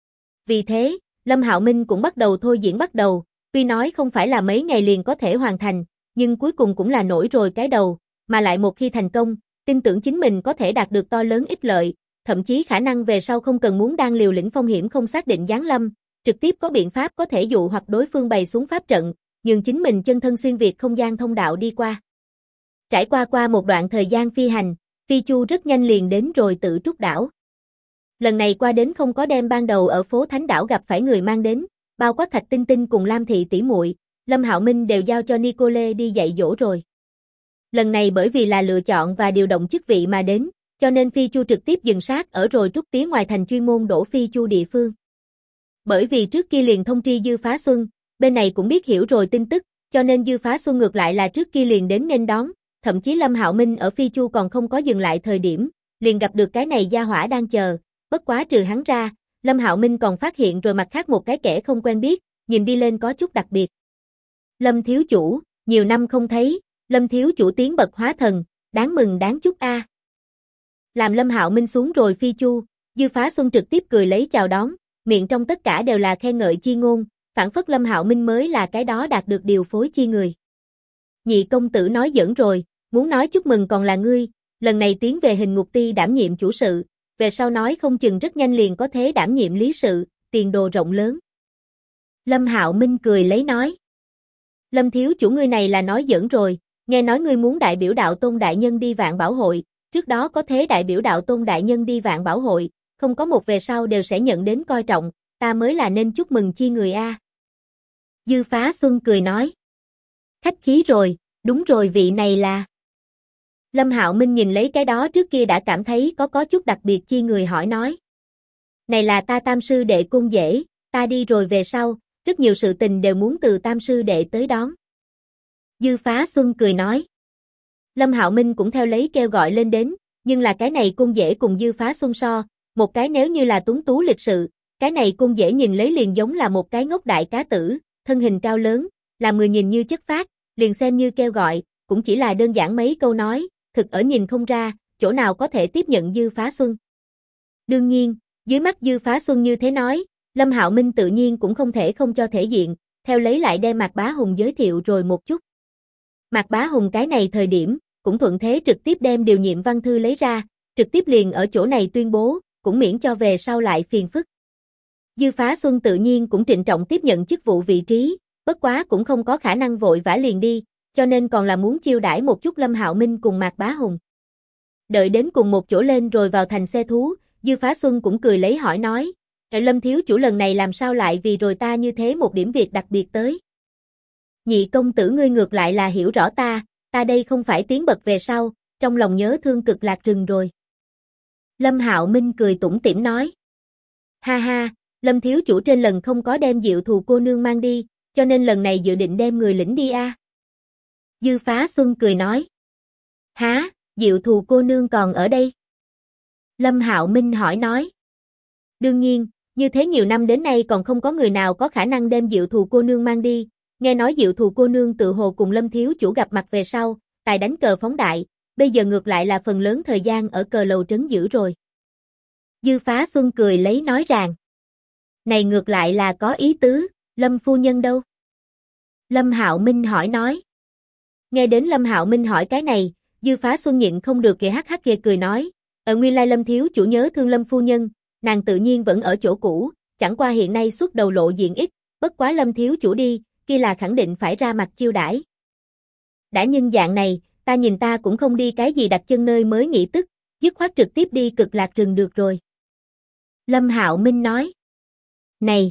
Vì thế, Lâm Hạo Minh cũng bắt đầu thôi diễn bắt đầu, tuy nói không phải là mấy ngày liền có thể hoàn thành, nhưng cuối cùng cũng là nổi rồi cái đầu, mà lại một khi thành công, tin tưởng chính mình có thể đạt được to lớn ích lợi, thậm chí khả năng về sau không cần muốn đang liều lĩnh phong hiểm không xác định giáng lâm, trực tiếp có biện pháp có thể dụ hoặc đối phương bày xuống pháp trận, nhường chính mình chân thân xuyên việt không gian thông đạo đi qua. Trải qua một đoạn thời gian phi hành, Phi Chu rất nhanh liền đến rồi Tự Trúc đảo. Lần này qua đến không có đem ban đầu ở phố Thánh đảo gặp phải người mang đến, bao quát Thạch Tinh Tinh cùng Lam Thị tỷ muội, Lâm Hạo Minh đều giao cho Nicole đi dạy dỗ rồi. Lần này bởi vì là lựa chọn và điều động chức vị mà đến, cho nên Phi Chu trực tiếp dừng sát ở rồi rút tía ngoài thành chuyên môn đổ Phi Chu địa phương. Bởi vì trước kia liền thông tri Dư Phá Xuân, bên này cũng biết hiểu rồi tin tức, cho nên Dư Phá Xuân ngược lại là trước kia liền đến nên đón, thậm chí Lâm Hạo Minh ở Phi Chu còn không có dừng lại thời điểm, liền gặp được cái này gia hỏa đang chờ, bất quá trừ hắn ra, Lâm Hạo Minh còn phát hiện rồi mặt khác một cái kẻ không quen biết, nhìn đi lên có chút đặc biệt. Lâm thiếu chủ, nhiều năm không thấy, Lâm thiếu chủ tiến bậc hóa thần, đáng mừng đáng chúc a. Làm Lâm Hạo Minh xuống rồi Phi Chu, Dư Phá Xuân trực tiếp cười lấy chào đón, miệng trong tất cả đều là khen ngợi chi ngôn, phảng phất Lâm Hạo Minh mới là cái đó đạt được điều phối chi người. Nhị công tử nói giỡn rồi, muốn nói chúc mừng còn là ngươi, lần này tiến về Hình Ngục Ti đảm nhiệm chủ sự, về sau nói không chừng rất nhanh liền có thế đảm nhiệm lý sự, tiền đồ rộng lớn. Lâm Hạo Minh cười lấy nói. Lâm thiếu chủ ngươi này là nói giỡn rồi, nghe nói ngươi muốn đại biểu đạo tôn đại nhân đi Vạn Bảo hội, trước đó có thế đại biểu đạo tôn đại nhân đi Vạn Bảo hội, không có một về sau đều sẽ nhận đến coi trọng, ta mới là nên chúc mừng chi người a. Dư Phá Xuân cười nói. Khách khí rồi, đúng rồi vị này là. Lâm Hạo Minh nhìn lấy cái đó trước kia đã cảm thấy có chút đặc biệt chi người hỏi nói. Này là ta tam sư đệ Côn Dễ, ta đi rồi về sau, rất nhiều sự tình đều muốn từ tam sư đệ tới đón. Dư Phá Xuân cười nói. Lâm Hạo Minh cũng theo lấy kêu gọi lên đến, nhưng là cái này Côn Dễ cùng Dư Phá Xuân so, một cái nếu như là tuấn tú lịch sự, cái này Côn Dễ nhìn lấy liền giống là một cái ngốc đại cá tử, thân hình cao lớn, làm người nhìn như chất phác, liền xem như kêu gọi, cũng chỉ là đơn giản mấy câu nói, thực ở nhìn không ra, chỗ nào có thể tiếp nhận Dư Phá Xuân. Đương nhiên, dưới mắt Dư Phá Xuân như thế nói, Lâm Hạo Minh tự nhiên cũng không thể không cho thể diện, theo lấy lại đem Mạc Bá Hùng giới thiệu rồi một chút. Mạc Bá Hùng cái này thời điểm, cũng thuận thế trực tiếp đem điều nhiệm văn thư lấy ra, trực tiếp liền ở chỗ này tuyên bố, cũng miễn cho về sau lại phiền phức. Dư Phá Xuân tự nhiên cũng trịnh trọng tiếp nhận chức vụ vị trí, bất quá cũng không có khả năng vội vã liền đi, cho nên còn là muốn chiêu đãi một chút Lâm Hạo Minh cùng Mạc Bá Hùng. Đợi đến cùng một chỗ lên rồi vào thành xe thú, Dư Phá Xuân cũng cười lấy hỏi nói, Lâm thiếu chủ lần này làm sao lại vì rồi ta như thế một điểm việc đặc biệt tới. Nhị công tử ngươi ngược lại là hiểu rõ ta đây không phải tiến bậc về sau, trong lòng nhớ thương Cực Lạc Rừng rồi. Lâm Hạo Minh cười tủm tỉm nói. Ha ha, Lâm thiếu chủ trên lần không có đem Diệu Thù cô nương mang đi, cho nên lần này dự định đem người lĩnh đi a. Dư Phá Xuân cười nói. Hả, Diệu Thù cô nương còn ở đây? Lâm Hạo Minh hỏi nói. Đương nhiên, như thế nhiều năm đến nay còn không có người nào có khả năng đem Diệu Thù cô nương mang đi, nghe nói Diệu Thù cô nương tự hồ cùng Lâm thiếu chủ gặp mặt về sau, tài đánh cờ phóng đại, bây giờ ngược lại là phần lớn thời gian ở cờ lầu trấn giữ rồi. Dư Phá Xuân cười lấy nói rằng. Này ngược lại là có ý tứ, Lâm phu nhân đâu? Lâm Hạo Minh hỏi nói. Nghe đến Lâm Hạo Minh hỏi cái này, Dư Phá Xuân nhịn không được kìa hắc hắc kìa cười nói, ở nguyên lai Lâm thiếu chủ nhớ thương Lâm phu nhân, nàng tự nhiên vẫn ở chỗ cũ, chẳng qua hiện nay xuất đầu lộ diện ít, bất quá Lâm thiếu chủ đi, kia là khẳng định phải ra mặt chiêu đãi. Đã nhân dạng này, ta nhìn ta cũng không đi cái gì đặt chân nơi mới nghỉ tức, dứt khoát trực tiếp đi Cực Lạc Rừng được rồi. Lâm Hạo Minh nói. Này!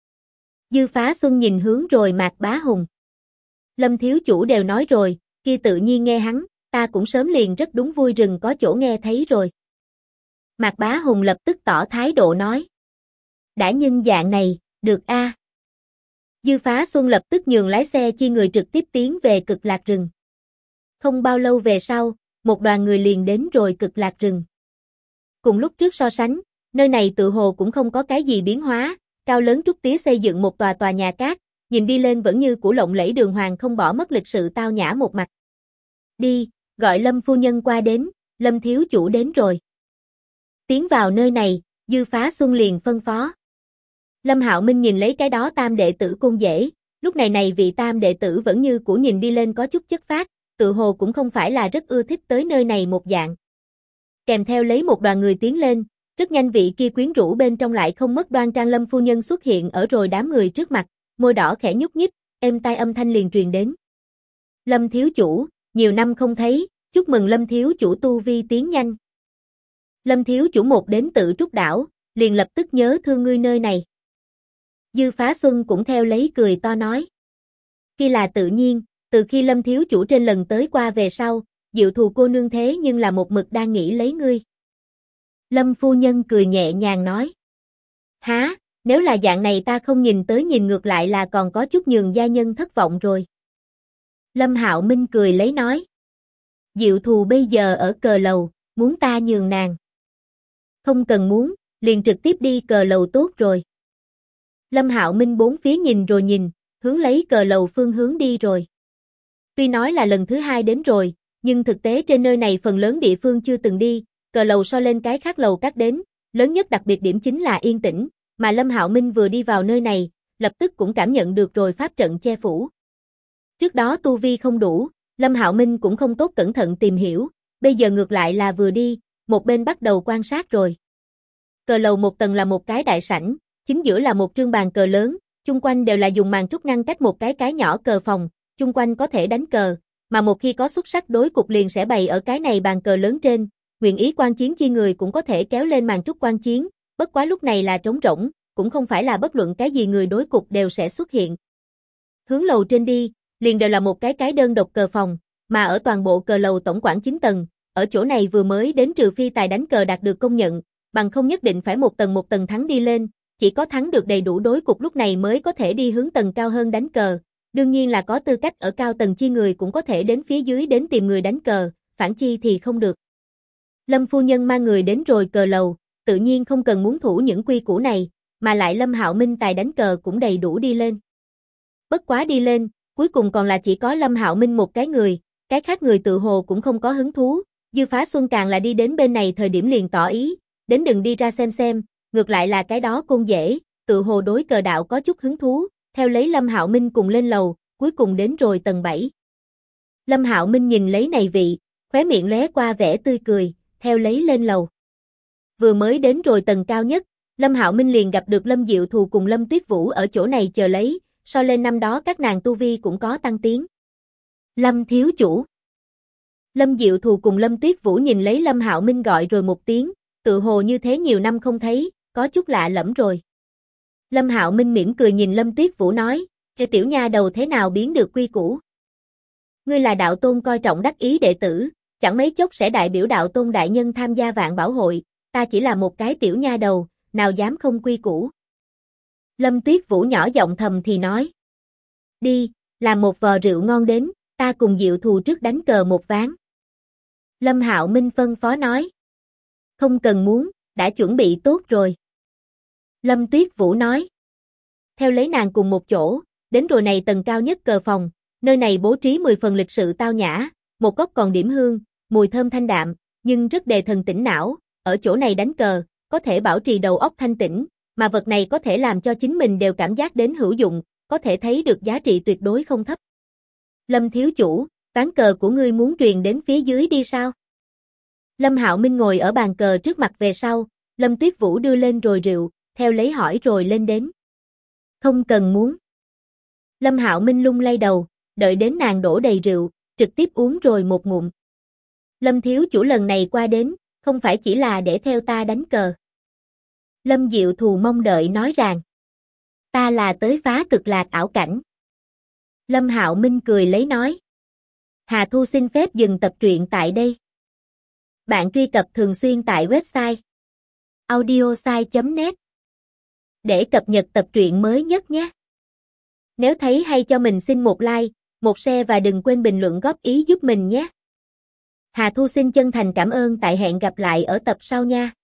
Dư Phá Xuân nhìn hướng rồi Mạc Bá Hùng. Lâm thiếu chủ đều nói rồi, kia tự nhiên nghe hắn, ta cũng sớm liền rất đúng vui rừng có chỗ nghe thấy rồi. Mạc Bá Hùng lập tức tỏ thái độ nói. Đã nhân dạng này, được a. Dư Phá Xuân lập tức nhường lái xe chi người trực tiếp tiến về Cực Lạc Rừng. Không bao lâu về sau, một đoàn người liền đến rồi Cực Lạc Rừng. Cùng lúc trước so sánh, nơi này tự hồ cũng không có cái gì biến hóa, cao lớn trúc tía xây dựng một tòa nhà cát, nhìn đi lên vẫn như cũ lộng lẫy đường hoàng không bỏ mất lịch sự tao nhã một mặt. Đi, gọi Lâm phu nhân qua đến, Lâm thiếu chủ đến rồi. Tiến vào nơi này, Dư Phá Xuân liền phân phó. Lâm Hạo Minh nhìn lấy cái đó tam đệ tử Côn Dễ, lúc này vị tam đệ tử vẫn như cũ nhìn đi lên có chút chất phác, tự hồ cũng không phải là rất ưa thích tới nơi này một dạng. Kèm theo lấy một đoàn người tiến lên, rất nhanh vị kia quyến rũ bên trong lại không mất đoan trang Lâm phu nhân xuất hiện ở rồi đám người trước mặt, môi đỏ khẽ nhúc nhích, êm tai âm thanh liền truyền đến. Lâm thiếu chủ, nhiều năm không thấy, chúc mừng Lâm thiếu chủ tu vi tiến nhanh. Lâm thiếu chủ một đến Tự Trúc đảo, liền lập tức nhớ thương ngươi nơi này. Dư Phá Xuân cũng theo lấy cười to nói. Kia là tự nhiên, từ khi Lâm thiếu chủ trên lần tới qua về sau, Diệu Thù cô nương thế nhưng là một mực đang nghĩ lấy ngươi. Lâm phu nhân cười nhẹ nhàng nói. Há, nếu là dạng này ta không nhìn tới nhìn ngược lại là còn có chút nhường gia nhân thất vọng rồi. Lâm Hạo Minh cười lấy nói. Diệu Thù bây giờ ở cờ lầu, muốn ta nhường nàng. Không cần muốn, liền trực tiếp đi cờ lầu tốt rồi. Lâm Hạo Minh bốn phía nhìn rồi nhìn, hướng lấy cờ lầu phương hướng đi rồi. Tuy nói là lần thứ hai đến rồi, nhưng thực tế trên nơi này phần lớn địa phương chưa từng đi, cờ lầu so lên cái khác lầu các đến, lớn nhất đặc biệt điểm chính là yên tĩnh, mà Lâm Hạo Minh vừa đi vào nơi này, lập tức cũng cảm nhận được rồi pháp trận che phủ. Trước đó tu vi không đủ, Lâm Hạo Minh cũng không tốt cẩn thận tìm hiểu, bây giờ ngược lại là vừa đi, một bên bắt đầu quan sát rồi. Cờ lầu một tầng là một cái đại sảnh, chính giữa là một trương bàn cờ lớn, chung quanh đều là dùng màn trúc ngăn cách một cái nhỏ cờ phòng, chung quanh có thể đánh cờ, mà một khi có xuất sắc đối cục liền sẽ bày ở cái này bàn cờ lớn trên, nguyện ý quan chiến chi người cũng có thể kéo lên màn trúc quan chiến, bất quá lúc này là trống rỗng, cũng không phải là bất luận cái gì người đối cục đều sẽ xuất hiện. Hướng lầu trên đi, liền đều là một cái đơn độc cờ phòng, mà ở toàn bộ cờ lầu tổng quản 9 tầng, ở chỗ này vừa mới đến trừ phi tài đánh cờ đạt được công nhận, bằng không nhất định phải một tầng thắng đi lên, chỉ có thắng được đầy đủ đối cục lúc này mới có thể đi hướng tầng cao hơn đánh cờ, đương nhiên là có tư cách ở cao tầng chi người cũng có thể đến phía dưới đến tìm người đánh cờ, phản chi thì không được. Lâm phu nhân mang người đến rồi cờ lầu, tự nhiên không cần muốn thủ những quy củ này, mà lại Lâm Hạo Minh tài đánh cờ cũng đầy đủ đi lên. Bất quá đi lên, cuối cùng còn là chỉ có Lâm Hạo Minh một cái người, cái khác người tự hồ cũng không có hứng thú, Dư Phá Xuân càng là đi đến bên này thời điểm liền tỏ ý, đến đừng đi ra xem, ngược lại là cái đó côn dễ, tự hồ đối cờ đạo có chút hứng thú, theo lấy Lâm Hạo Minh cùng lên lầu, cuối cùng đến rồi tầng 7. Lâm Hạo Minh nhìn lấy này vị, khóe miệng lóe qua vẻ tươi cười, theo lấy lên lầu. Vừa mới đến rồi tầng cao nhất, Lâm Hạo Minh liền gặp được Lâm Diệu Thù cùng Lâm Tuyết Vũ ở chỗ này chờ lấy, so lên năm đó các nàng tu vi cũng có tăng tiến. Lâm thiếu chủ. Lâm Diệu Thù cùng Lâm Tuyết Vũ nhìn lấy Lâm Hạo Minh gọi rồi một tiếng, tự hồ như thế nhiều năm không thấy, có chút lạ lẫm rồi. Lâm Hạo Minh mỉm cười nhìn Lâm Tuyết Vũ nói, cái tiểu nha đầu thế nào biến được quy củ. Ngươi là đạo tôn coi trọng đắc ý đệ tử, chẳng mấy chốc sẽ đại biểu đạo tôn đại nhân tham gia vạn bảo hội, ta chỉ là một cái tiểu nha đầu, nào dám không quy củ. Lâm Tuyết Vũ nhỏ giọng thầm thì nói. Đi, làm một vò rượu ngon đến, ta cùng Diệu Thù trước đánh cờ một ván. Lâm Hạo Minh phân phó nói. Không cần muốn, đã chuẩn bị tốt rồi. Lâm Tuyết Vũ nói. Theo lấy nàng cùng một chỗ, đến rồi này tầng cao nhất cờ phòng, nơi này bố trí 10 phần lịch sự tao nhã, một góc còn điểm hương, mùi thơm thanh đạm, nhưng rất đề thần tỉnh não, ở chỗ này đánh cờ, có thể bảo trì đầu óc thanh tĩnh, mà vật này có thể làm cho chính mình đều cảm giác đến hữu dụng, có thể thấy được giá trị tuyệt đối không thấp. Lâm thiếu chủ, ván cờ của ngươi muốn truyền đến phía dưới đi sao? Lâm Hạo Minh ngồi ở bàn cờ trước mặt về sau, Lâm Tuyết Vũ đưa lên rồi rượu, theo lấy hỏi rồi lên đến. Không cần muốn. Lâm Hạo Minh lung lay đầu, đợi đến nàng đổ đầy rượu, trực tiếp uống rồi một ngụm. Lâm thiếu chủ lần này qua đến, không phải chỉ là để theo ta đánh cờ. Lâm Diệu Thù mong đợi nói rằng, ta là tới phá cực lạc ảo cảnh. Lâm Hạo Minh cười lấy nói, Hà Thu xin phép dừng tập truyện tại đây. Bạn truy cập thường xuyên tại website audiosai.net để cập nhật tập truyện mới nhất nhé. Nếu thấy hay cho mình xin một like, một share và đừng quên bình luận góp ý giúp mình nhé. Hà Thu xin chân thành cảm ơn, tại hẹn gặp lại ở tập sau nha.